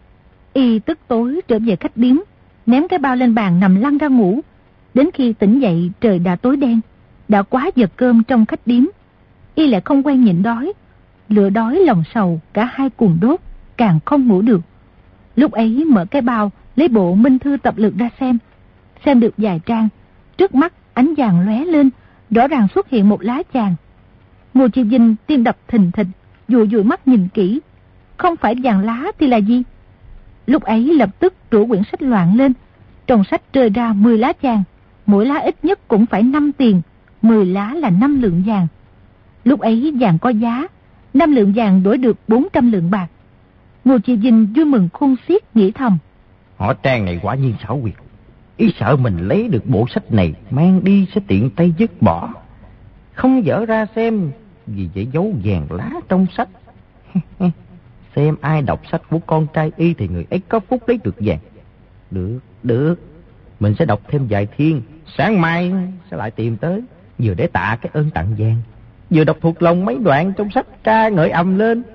Y tức tối trở về khách điếm, ném cái bao lên bàn nằm lăn ra ngủ. Đến khi tỉnh dậy trời đã tối đen, đã quá giờ cơm trong khách điếm. Y lại không quen nhịn đói, lửa đói lòng sầu cả hai cùng đốt, càng không ngủ được. Lúc ấy mở cái bao, lấy bộ minh thư tập lược ra xem. Xem được vài trang, trước mắt ánh vàng lóe lên, rõ ràng xuất hiện một lá vàng. Ngô Chi Vinh tim đập thình thịch, dụi dụi mắt nhìn kỹ, không phải vàng lá thì là gì? Lúc ấy lập tức rủ quyển sách loạn lên, trong sách rơi ra mười lá vàng, mỗi lá ít nhất cũng phải năm tiền, mười lá là năm lượng vàng. Lúc ấy vàng có giá, năm lượng vàng đổi được bốn trăm lượng bạc. Ngô Chi Vinh vui mừng khôn xiết, nghĩ thầm: họ Trang này quả nhiên xảo quyệt, ý sợ mình lấy được bộ sách này mang đi sẽ tiện tay dứt bỏ, không dở ra xem, vì vậy giấu vàng lá trong sách. Xem ai đọc sách của con trai y thì người ấy có phúc lấy được vàng. Được, được, mình sẽ đọc thêm vài thiên, sáng mai sẽ lại tìm tới, vừa để tạ cái ơn tặng vàng, vừa đọc thuộc lòng mấy đoạn trong sách ca ngợi ầm lên.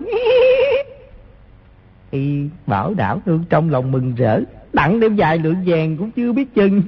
Y bảo đảo hương trong lòng mừng rỡ, tặng đem vài lượng vàng cũng chưa biết chừng.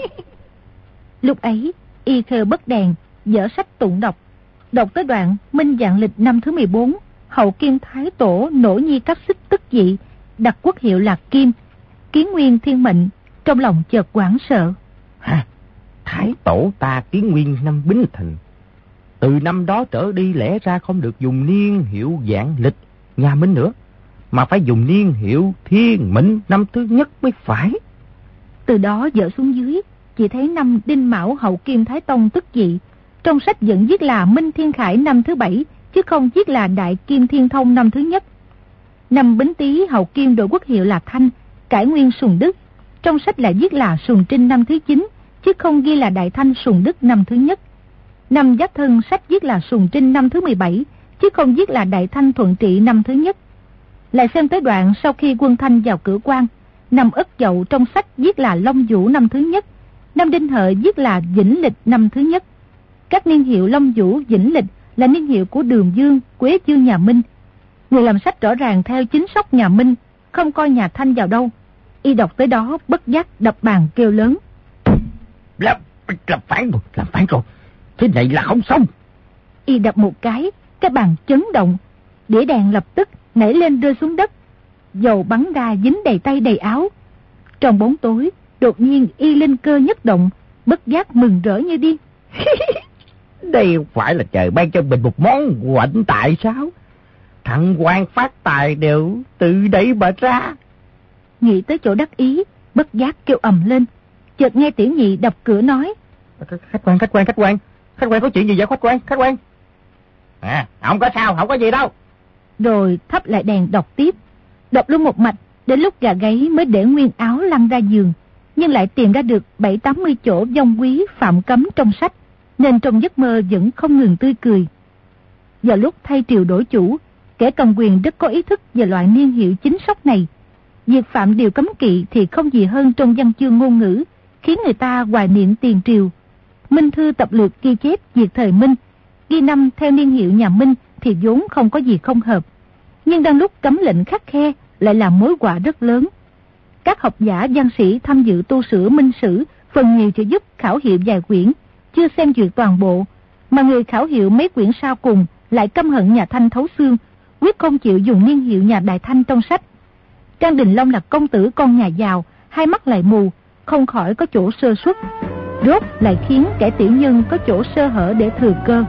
Lúc ấy, Y khơ bất đèn, dở sách tụng đọc. Đọc tới đoạn Minh Vạn Lịch năm thứ mười bốn, hậu Kim Thái Tổ nổ nhi cáp xích tức dị, đặt quốc hiệu là Kim, Kiến Nguyên thiên mệnh, trong lòng chợt hoảng sợ. Hả? Thái Tổ ta Kiến Nguyên năm Bính Thìn, từ năm đó trở đi lẽ ra không được dùng niên hiệu Vạn Lịch nhà Minh nữa, mà phải dùng niên hiệu Thiên Mệnh năm thứ nhất mới phải. Từ đó dở xuống dưới, chỉ thấy năm Đinh Mão hậu Kim Thái Tông tức dị. Trong sách vẫn viết là Minh Thiên Khải năm thứ bảy, chứ không viết là Đại Kim Thiên Thông năm thứ nhất. Năm Bính Tý hậu Kim đổi quốc hiệu là Thanh, cải nguyên Sùng Đức. Trong sách lại viết là Sùng Trinh năm thứ chín, chứ không ghi là Đại Thanh Sùng Đức năm thứ nhất. Năm Giáp Thân sách viết là Sùng Trinh năm thứ mười bảy, chứ không viết là Đại Thanh Thuận Trị năm thứ nhất. Lại xem tới đoạn sau khi quân Thanh vào cửa quan, năm Ất Dậu trong sách viết là Long Vũ năm thứ nhất, năm Đinh Hợi viết là Vĩnh Lịch năm thứ nhất. Các niên hiệu Long Vũ, Vĩnh Lịch là niên hiệu của Đường Dương, Quế Dương nhà Minh. Người làm sách rõ ràng theo chính sóc nhà Minh, không coi nhà Thanh vào đâu. Y đọc tới đó bất giác đập bàn kêu lớn: Làm, làm phản rồi, làm phản rồi, thế này là không xong. Y đập một cái, cái bàn chấn động, đĩa đèn lập tức nảy lên rơi xuống đất, dầu bắn ra dính đầy tay đầy áo. Trong bóng tối, đột nhiên Y linh cơ nhất động, bất giác mừng rỡ như điên. Đây phải là trời ban cho mình một món quạnh tại sao? Thằng quan phát tài đều từ đây mà ra. Nghĩ tới chỗ đắc ý, bất giác kêu ầm lên. Chợt nghe Tiểu Nhị đập cửa nói: Khách quan, khách quan, khách quan, khách quan có chuyện gì vậy khách quan, khách quan? À, không có sao, không có gì đâu. Rồi thắp lại đèn đọc tiếp. Đọc luôn một mạch, đến lúc gà gáy mới để nguyên áo lăn ra giường, nhưng lại tìm ra được bảy tám mươi chỗ vong quý phạm cấm trong sách, nên trong giấc mơ vẫn không ngừng tươi cười. Giờ lúc thay triều đổi chủ, kẻ cầm quyền rất có ý thức về loại niên hiệu chính sóc này. Việc phạm điều cấm kỵ thì không gì hơn trong văn chương ngôn ngữ, khiến người ta hoài niệm tiền triều. Minh Thư tập lược ghi chép việc thời Minh, ghi năm theo niên hiệu nhà Minh thì vốn không có gì không hợp, nhưng đang lúc cấm lệnh khắt khe lại là mối họa rất lớn. Các học giả văn sĩ tham dự tu sửa Minh Sử phần nhiều chỉ giúp khảo hiệu vài quyển, chưa xem duyệt toàn bộ, mà người khảo hiệu mấy quyển sau cùng lại căm hận nhà Thanh thấu xương, quyết không chịu dùng niên hiệu nhà Đại Thanh trong sách. Trang Đình Long là công tử con nhà giàu, hai mắt lại mù, không khỏi có chỗ sơ suất, rốt lại khiến kẻ tiểu nhân có chỗ sơ hở để thừa cơ.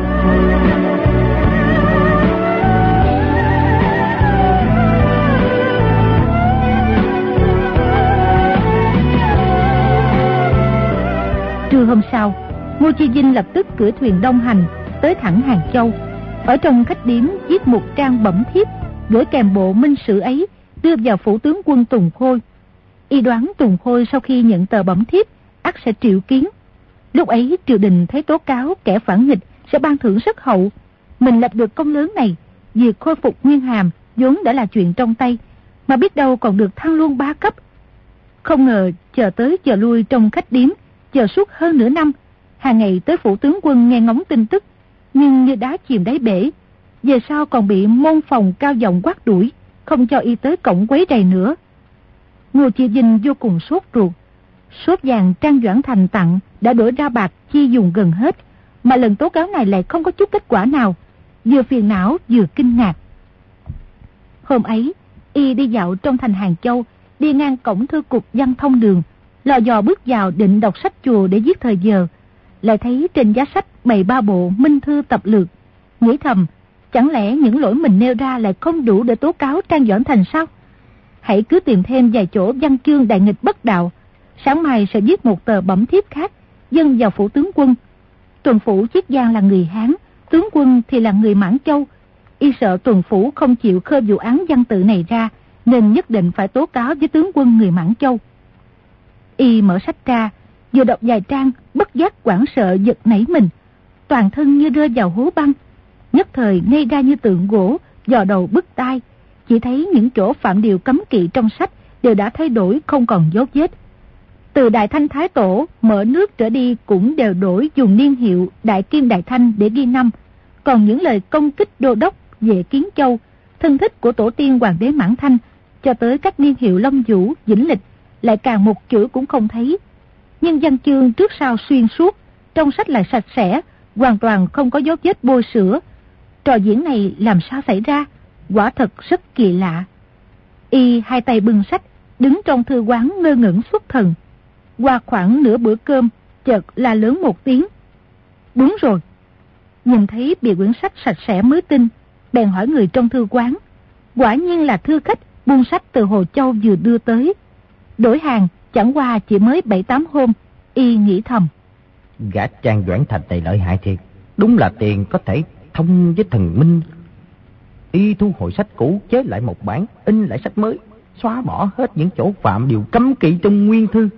Trưa hôm sau, Ngô Chi Vinh lập tức cưỡi thuyền đông hành tới thẳng Hàng Châu. Ở trong khách điếm viết một trang bẩm thiếp, gửi kèm bộ minh sử ấy đưa vào phủ tướng quân Tùng Khôi. Y đoán Tùng Khôi sau khi nhận tờ bẩm thiếp ắt sẽ triệu kiến. Lúc ấy triều đình thấy tố cáo kẻ phản nghịch sẽ ban thưởng rất hậu. Mình lập được công lớn này, việc khôi phục nguyên hàm vốn đã là chuyện trong tay, mà biết đâu còn được thăng luôn ba cấp. Không ngờ chờ tới chờ lui trong khách điếm, chờ suốt hơn nửa năm, hàng ngày tới phủ tướng quân nghe ngóng tin tức, nhưng như đá chìm đáy bể. Về sau còn bị môn phòng cao giọng quát đuổi, không cho Y tới cổng quấy rầy nữa. Ngô Chi Vinh vô cùng sốt ruột. Sốt vàng Trang Doãn Thành tặng đã đổi ra bạc chi dùng gần hết, mà lần tố cáo này lại không có chút kết quả nào, vừa phiền não vừa kinh ngạc. Hôm ấy, Y đi dạo trong thành Hàng Châu, đi ngang cổng thư cục Văn Thông Đường, lò dò bước vào định đọc sách chùa để giết thời giờ, lại thấy trên giá sách bày ba bộ Minh Thư tập lược, nghĩ thầm, chẳng lẽ những lỗi mình nêu ra lại không đủ để tố cáo Trang Doãn Thành sao? Hãy cứ tìm thêm vài chỗ văn chương đại nghịch bất đạo, sáng mai sẽ viết một tờ bẩm thiếp khác dâng vào phủ tướng quân. Tuần phủ Chiết Giang là người Hán, tướng quân thì là người Mãn Châu. Y sợ tuần phủ không chịu khơi vụ án văn tự này ra, nên nhất định phải tố cáo với tướng quân người Mãn Châu. Y mở sách ra, vừa đọc vài trang, bất giác hoảng sợ giật nảy mình. toàn thân như rơi vào hố băng, nhất thời ngây ra như tượng gỗ, dò đầu bứt tai. Chỉ thấy những chỗ phạm điều cấm kỵ trong sách đều đã thay đổi không còn dấu vết. Từ Đại Thanh Thái Tổ mở nước trở đi cũng đều đổi dùng niên hiệu Đại Kim Đại Thanh để ghi năm. Còn những lời công kích đô đốc về Kiến Châu, thân thích của tổ tiên Hoàng đế Mãn Thanh, cho tới các niên hiệu Long Vũ, Vĩnh Lịch, lại càng một chữ cũng không thấy. Nhưng văn chương trước sau xuyên suốt, trong sách lại sạch sẽ, hoàn toàn không có dấu vết bôi sữa. Trò diễn này làm sao xảy ra? Quả thật rất kỳ lạ. Y hai tay bưng sách, đứng trong thư quán ngơ ngẩn xuất thần. Qua khoảng nửa bữa cơm, chợt la lớn một tiếng. Đúng rồi. Nhìn thấy bìa quyển sách sạch sẽ mới tin, bèn hỏi người trong thư quán. Quả nhiên là thư khách buôn sách từ Hồ Châu vừa đưa tới. Đổi hàng chẳng qua chỉ mới bảy tám hôm. Y nghĩ thầm, gã Trang Doãn Thành này lợi hại thiệt. Đúng là tiền có thể thông với thần minh. Y thu hồi sách cũ, chế lại một bản, in lại sách mới, xóa bỏ hết những chỗ phạm điều cấm kỵ trong nguyên thư.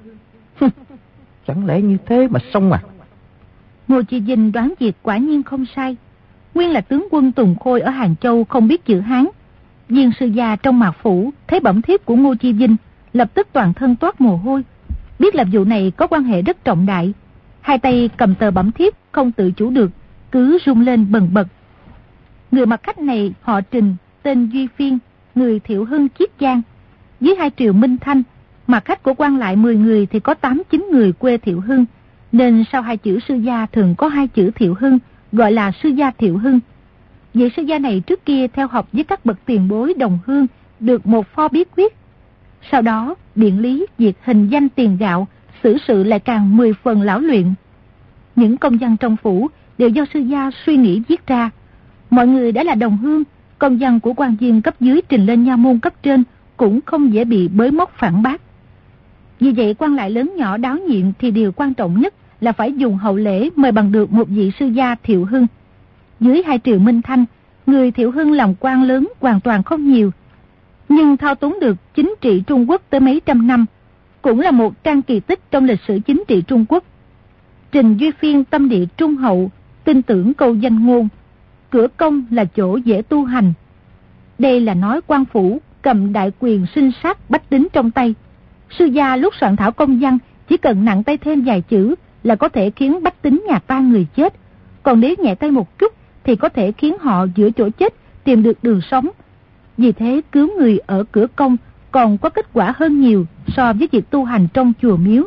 Chẳng lẽ như thế mà xong à? Ngô Chi Vinh đoán việc quả nhiên không sai. Nguyên là tướng quân Tùng Khôi ở Hàng Châu không biết chữ Hán. Viên sư gia trong mạc phủ thấy bẩm thiếp của Ngô Chi Vinh, lập tức toàn thân toát mồ hôi. Biết là vụ này có quan hệ rất trọng đại, hai tay cầm tờ bẩm thiếp không tự chủ được, cứ rung lên bần bật. Người mặc khách này họ Trình, tên Duy Phiên, người Thiệu Hưng Chiết Giang. Dưới hai triều Minh Thanh, mà khách của quan lại mười người thì có tám chín người quê Thiệu Hưng, nên sau hai chữ sư gia thường có hai chữ Thiệu Hưng, gọi là sư gia Thiệu Hưng. Vị sư gia này trước kia theo học với các bậc tiền bối đồng hương, được một pho bí quyết. Sau đó, điện lý, việc hình danh tiền gạo, xử sự lại càng mười phần lão luyện. Những công văn trong phủ đều do sư gia suy nghĩ viết ra. Mọi người đã là đồng hương, công văn của quan viên cấp dưới trình lên nha môn cấp trên cũng không dễ bị bới móc phản bác. Vì vậy quan lại lớn nhỏ đáo nhiệm thì điều quan trọng nhất là phải dùng hậu lễ mời bằng được một vị sư gia Thiệu Hưng. Dưới hai triều Minh Thanh, người Thiệu Hưng làm quan lớn hoàn toàn không nhiều, nhưng thao túng được chính trị Trung Quốc tới mấy trăm năm, cũng là một trang kỳ tích trong lịch sử chính trị Trung Quốc. Trình Duy Phiên tâm địa trung hậu, tin tưởng câu danh ngôn, cửa công là chỗ dễ tu hành. Đây là nói quan phủ cầm đại quyền sinh sát bách tính trong tay. Sư gia lúc soạn thảo công văn chỉ cần nặng tay thêm vài chữ là có thể khiến bách tính nhà ta người chết, còn nếu nhẹ tay một chút thì có thể khiến họ giữa chỗ chết tìm được đường sống. Vì thế cứu người ở cửa công còn có kết quả hơn nhiều so với việc tu hành trong chùa miếu.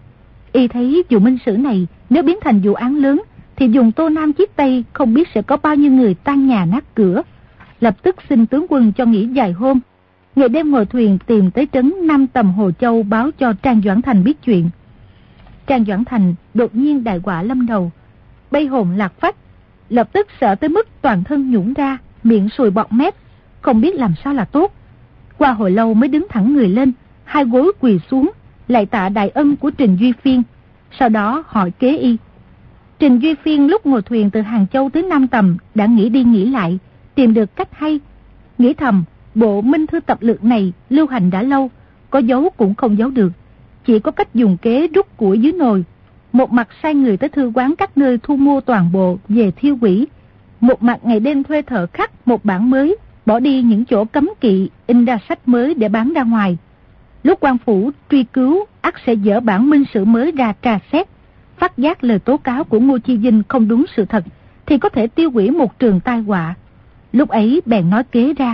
Y thấy vụ minh sử này nếu biến thành vụ án lớn thì dùng Tô Nam chiết Tây không biết sẽ có bao nhiêu người tan nhà nát cửa. Lập tức xin tướng quân cho nghỉ vài hôm, ngày đêm ngồi thuyền tìm tới trấn Nam Tầm Hồ Châu báo cho Trang Doãn Thành biết chuyện. Trang Doãn Thành đột nhiên đại họa lâm đầu, bay hồn lạc phách, lập tức sợ tới mức toàn thân nhũn ra, miệng sùi bọt mép, không biết làm sao là tốt. Qua hồi lâu mới đứng thẳng người lên, hai gối quỳ xuống, lạy tạ đại ân của Trình Duy Phiên, sau đó hỏi kế y. Trình Duy Phiên lúc ngồi thuyền từ Hàng Châu tới Nam Tầm đã nghĩ đi nghĩ lại, tìm được cách hay, nghĩ thầm bộ minh thư tập lược này lưu hành đã lâu, có giấu cũng không giấu được, chỉ có cách dùng kế rút củi dưới nồi. Một mặt sai người tới thư quán các nơi thu mua toàn bộ về thiêu hủy, một mặt ngày đêm thuê thợ khắc một bản mới, bỏ đi những chỗ cấm kỵ, in ra sách mới để bán ra ngoài. Lúc quan phủ truy cứu, ắt sẽ dỡ bản minh sử mới ra tra xét, phát giác lời tố cáo của Ngô Chi Vinh không đúng sự thật, thì có thể tiêu hủy một trường tai họa. Lúc ấy bèn nói kế ra.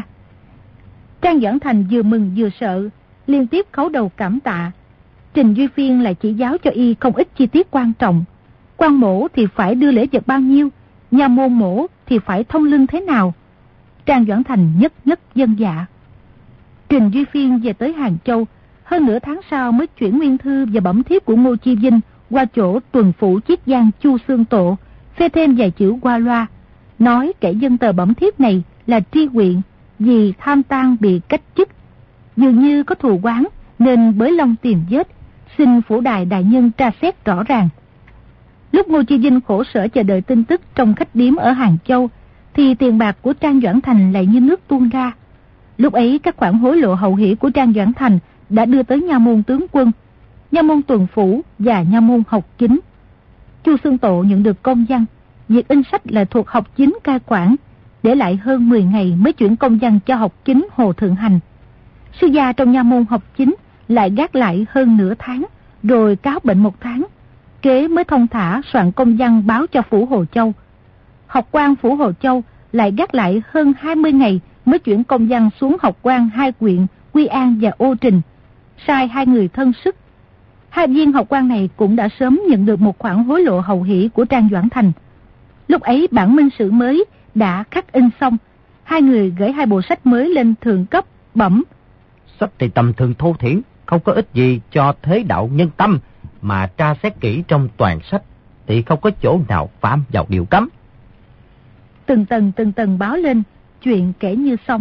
Trang Doãn Thành vừa mừng vừa sợ, liên tiếp khấu đầu cảm tạ. Trình Duy Phiên lại chỉ giáo cho y không ít chi tiết quan trọng. Quan mổ thì phải đưa lễ vật bao nhiêu, nhà môn mổ thì phải thông lưng thế nào. Trang Doãn Thành nhất nhất dân dạ. Trình Duy Phiên về tới Hàng Châu, hơn nửa tháng sau mới chuyển nguyên thư và bẩm thiếp của Ngô Chi Vinh qua chỗ tuần phủ Chiết Giang Chu Xương Tổ, phê thêm vài chữ qua loa, nói kẻ dân tờ bẩm thiếp này là tri huyện, vì tham tang bị cách chức, dường như có thù oán nên bới long tìm vết, xin phủ đài đại nhân tra xét rõ ràng. Lúc Ngô Chi Vinh khổ sở chờ đợi tin tức trong khách điếm ở Hàng Châu, thì tiền bạc của Trang Doãn Thành lại như nước tuôn ra. Lúc ấy các khoản hối lộ hậu hỷ của Trang Doãn Thành đã đưa tới nha môn tướng quân, nha môn tuần phủ và nha môn học chính. Chu Xương Tổ nhận được công văn, việc in sách là thuộc học chính cai quản, để lại hơn mười ngày mới chuyển công văn cho học chính Hồ Thượng Hành. Sư gia trong nha môn học chính lại gác lại hơn nửa tháng, rồi cáo bệnh một tháng, kế mới thông thả soạn công văn báo cho phủ Hồ Châu. Học quan phủ Hồ Châu lại gác lại hơn hai mươi ngày mới chuyển công văn xuống học quan hai huyện Quy An và Ô Trình, sai hai người thân sức. Hai viên học quan này cũng đã sớm nhận được một khoản hối lộ hậu hỷ của Trang Doãn Thành. Lúc ấy bản minh sử mới đã khắc in xong, hai người gửi hai bộ sách mới lên thượng cấp, bẩm: Sách thì tầm thường thô thiển, không có ích gì cho thế đạo nhân tâm, mà tra xét kỹ trong toàn sách thì không có chỗ nào phạm vào điều cấm. Từng tầng từng tầng báo lên, chuyện kể như xong.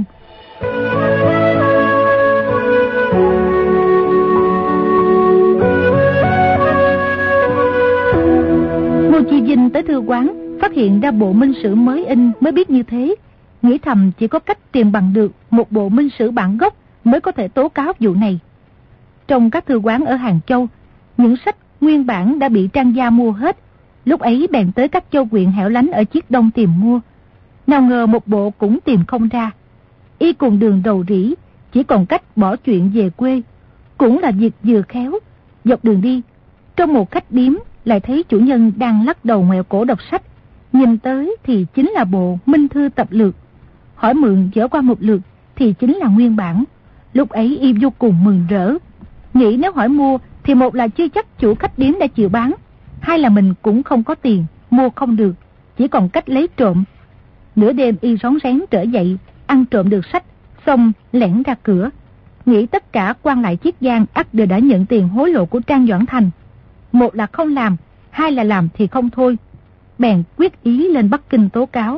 Ngô Chi Vinh tới thư quán, phát hiện ra bộ minh sử mới in mới biết như thế, nghĩ thầm chỉ có cách tìm bằng được một bộ minh sử bản gốc mới có thể tố cáo vụ này. Trong các thư quán ở Hàng Châu, những sách nguyên bản đã bị Trang gia mua hết, lúc ấy bèn tới các châu huyện hẻo lánh ở Chiết Đông tìm mua. Nào ngờ một bộ cũng tìm không ra. Y cùng đường rầu rĩ, chỉ còn cách bỏ chuyện về quê, cũng là việc vừa khéo. Dọc đường đi, trong một khách điếm lại thấy chủ nhân đang lắc đầu ngoẹo cổ đọc sách, nhìn tới thì chính là bộ Minh Thư Tập Lược. Hỏi mượn dở qua một lượt thì chính là nguyên bản. Lúc ấy Y vô cùng mừng rỡ, nghĩ nếu hỏi mua thì một là chưa chắc chủ khách điếm đã chịu bán, hai là mình cũng không có tiền, mua không được, chỉ còn cách lấy trộm. Nửa đêm Y rón rén trở dậy, ăn trộm được sách, xong lẻn ra cửa, nghĩ tất cả quan lại Chiết Giang ắt đều đã nhận tiền hối lộ của Trang Doãn Thành. Một là không làm, hai là làm thì không thôi. Bèn quyết ý lên Bắc Kinh tố cáo.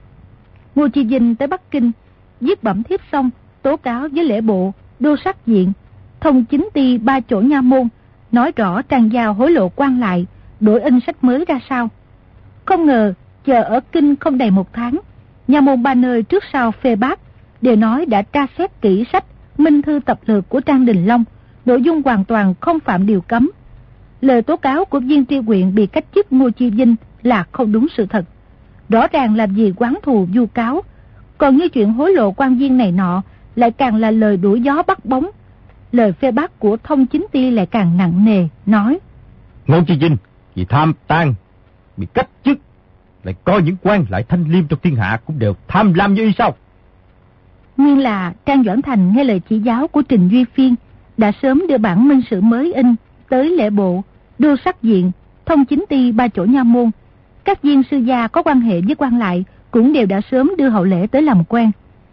Ngô Chi Vinh tới Bắc Kinh, viết bẩm thiếp xong, tố cáo với lễ bộ, đô sát viện, thông chính ty ba chỗ nha môn, nói rõ Trang gia hối lộ quan lại, đổi in sách mới ra sao. Không ngờ chờ ở Kinh không đầy một tháng, nha môn ba nơi trước sau phê bác, đều nói đã tra xét kỹ sách Minh Thư Tập Lược của Trang Đình Long, nội dung hoàn toàn không phạm điều cấm. Lời tố cáo của viên tri huyện bị cách chức Ngô Chi Vinh là không đúng sự thật, rõ ràng là vì oán thù vu cáo. Còn như chuyện hối lộ quan viên này nọ lại càng là lời đuổi gió bắt bóng. Lời phê bác của thông chính ty lại càng nặng nề, nói: Ngô Chi Vinh vì tham tan bị cách chức, lại coi những quan lại thanh liêm trong thiên hạ cũng đều tham lam như y sao? Nguyên là Trang Doãn Thành nghe lời chỉ giáo của Trình Duy Phiên, đã sớm đưa bản minh sử mới in tới lễ bộ, đô sát viện, thông chính ty ba chỗ nha môn. Các viên sư gia có quan hệ với quan lại cũng đều đã sớm đưa hậu lễ tới làm quen.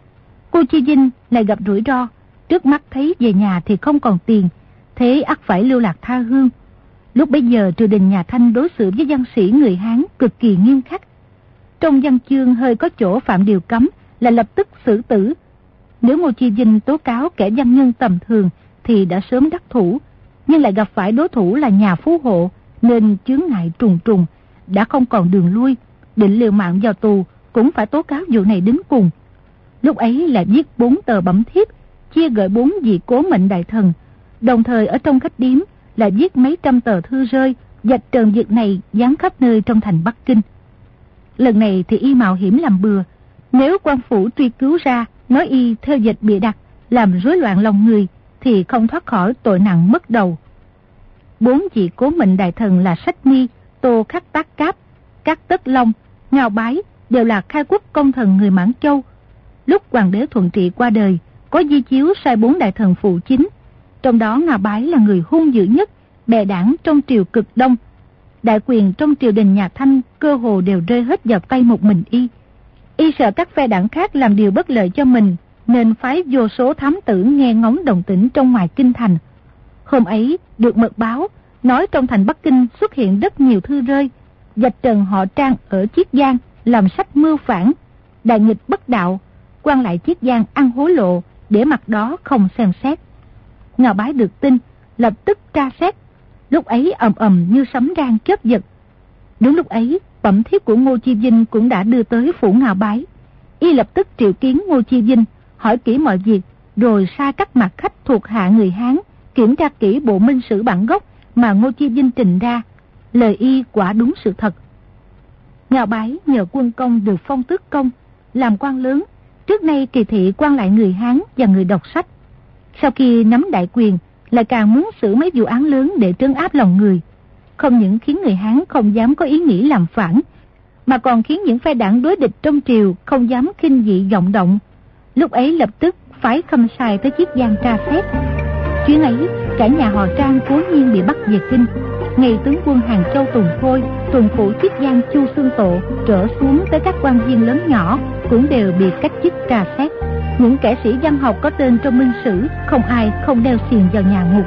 Cô Chi Vinh lại gặp rủi ro, trước mắt thấy về nhà thì không còn tiền, thế ắt phải lưu lạc tha hương. Lúc bấy giờ triều đình nhà Thanh đối xử với văn sĩ người Hán cực kỳ nghiêm khắc. Trong văn chương hơi có chỗ phạm điều cấm là lập tức xử tử. Nếu Ngô Chi Vinh tố cáo kẻ văn nhân tầm thường thì đã sớm đắc thủ, nhưng lại gặp phải đối thủ là nhà phú hộ, nên chướng ngại trùng trùng, đã không còn đường lui, định liều mạng vào tù cũng phải tố cáo vụ này đến cùng. Lúc ấy lại viết bốn tờ bẩm thiếp, chia gửi bốn vị cố mệnh đại thần, đồng thời ở trong khách điếm lại viết mấy trăm tờ thư rơi, vạch trần việc này dán khắp nơi trong thành Bắc Kinh. Lần này thì Y mạo hiểm làm bừa, nếu quan phủ truy cứu ra nói Y theo dịch bịa đặt, làm rối loạn lòng người, thì không thoát khỏi tội nặng mất đầu. Bốn vị cố mệnh đại thần là Sách Mi, Tô Khắc Tác Cáp, Các Tất Long, Ngao Bái đều là khai quốc công thần người Mãn Châu. Lúc hoàng đế Thuận Trị qua đời, có di chiếu sai bốn đại thần phụ chính, trong đó Ngao Bái là người hung dữ nhất, bè đảng trong triều cực đông. Đại quyền trong triều đình nhà Thanh cơ hồ đều rơi hết vào tay một mình Y. Y sợ các phe đảng khác làm điều bất lợi cho mình, nên phái vô số thám tử nghe ngóng động tĩnh trong ngoài kinh thành. Hôm ấy được mật báo nói trong thành Bắc Kinh xuất hiện rất nhiều thư rơi, vạch trần họ Trang ở Chiết Giang làm sách mưu phản, đại nghịch bất đạo, quan lại Chiết Giang ăn hối lộ, để mặt đó không xem xét. Ngao Bái được tin, lập tức tra xét, lúc ấy ầm ầm như sấm rang chớp giật. Đúng lúc ấy, bẩm thiếp của Ngô Chi Vinh cũng đã đưa tới phủ Ngao Bái. Y lập tức triệu kiến Ngô Chi Vinh, hỏi kỹ mọi việc, rồi sai các mặt khách thuộc hạ người Hán kiểm tra kỹ bộ minh sử bản gốc mà Ngô Chi Vinh trình ra. Lời Y quả đúng sự thật. Ngao Bái nhờ quân công được phong tước công, làm quan lớn, trước nay kỳ thị quan lại người Hán và người đọc sách. Sau khi nắm đại quyền, lại càng muốn xử mấy vụ án lớn để trấn áp lòng người. Không những khiến người Hán không dám có ý nghĩ làm phản, mà còn khiến những phe đảng đối địch trong triều không dám khinh dị vọng động. Lúc ấy lập tức phái Khâm Sai tới Chiết Giang tra xét. Chuyến ấy, cả nhà họ Trang cố nhiên bị bắt về kinh. Ngày tướng quân Hàng Châu Tùng Khôi, tuần phủ Chiết Giang Chu Xương Tộ trở xuống tới các quan viên lớn nhỏ cũng đều bị cách chức tra xét. Những kẻ sĩ văn học có tên trong minh sử, không ai không đeo xiềng vào nhà ngục.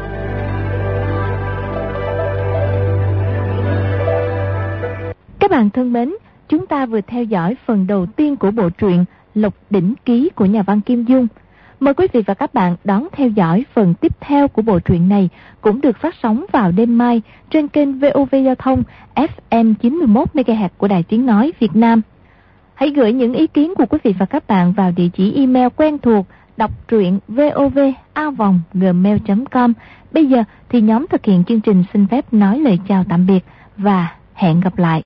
Các bạn thân mến, chúng ta vừa theo dõi phần đầu tiên của bộ truyện Lộc Đỉnh Ký của nhà văn Kim Dung. Mời quý vị và các bạn đón theo dõi phần tiếp theo của bộ truyện này, cũng được phát sóng vào đêm mai trên kênh vê o vê Giao thông ép em chín mươi mốt mê ga héc của Đài Tiếng Nói Việt Nam. Hãy gửi những ý kiến của quý vị và các bạn vào địa chỉ email quen thuộc đọc truyện vov a vòng gmail chấm com. Bây giờ thì nhóm thực hiện chương trình xin phép nói lời chào tạm biệt và hẹn gặp lại.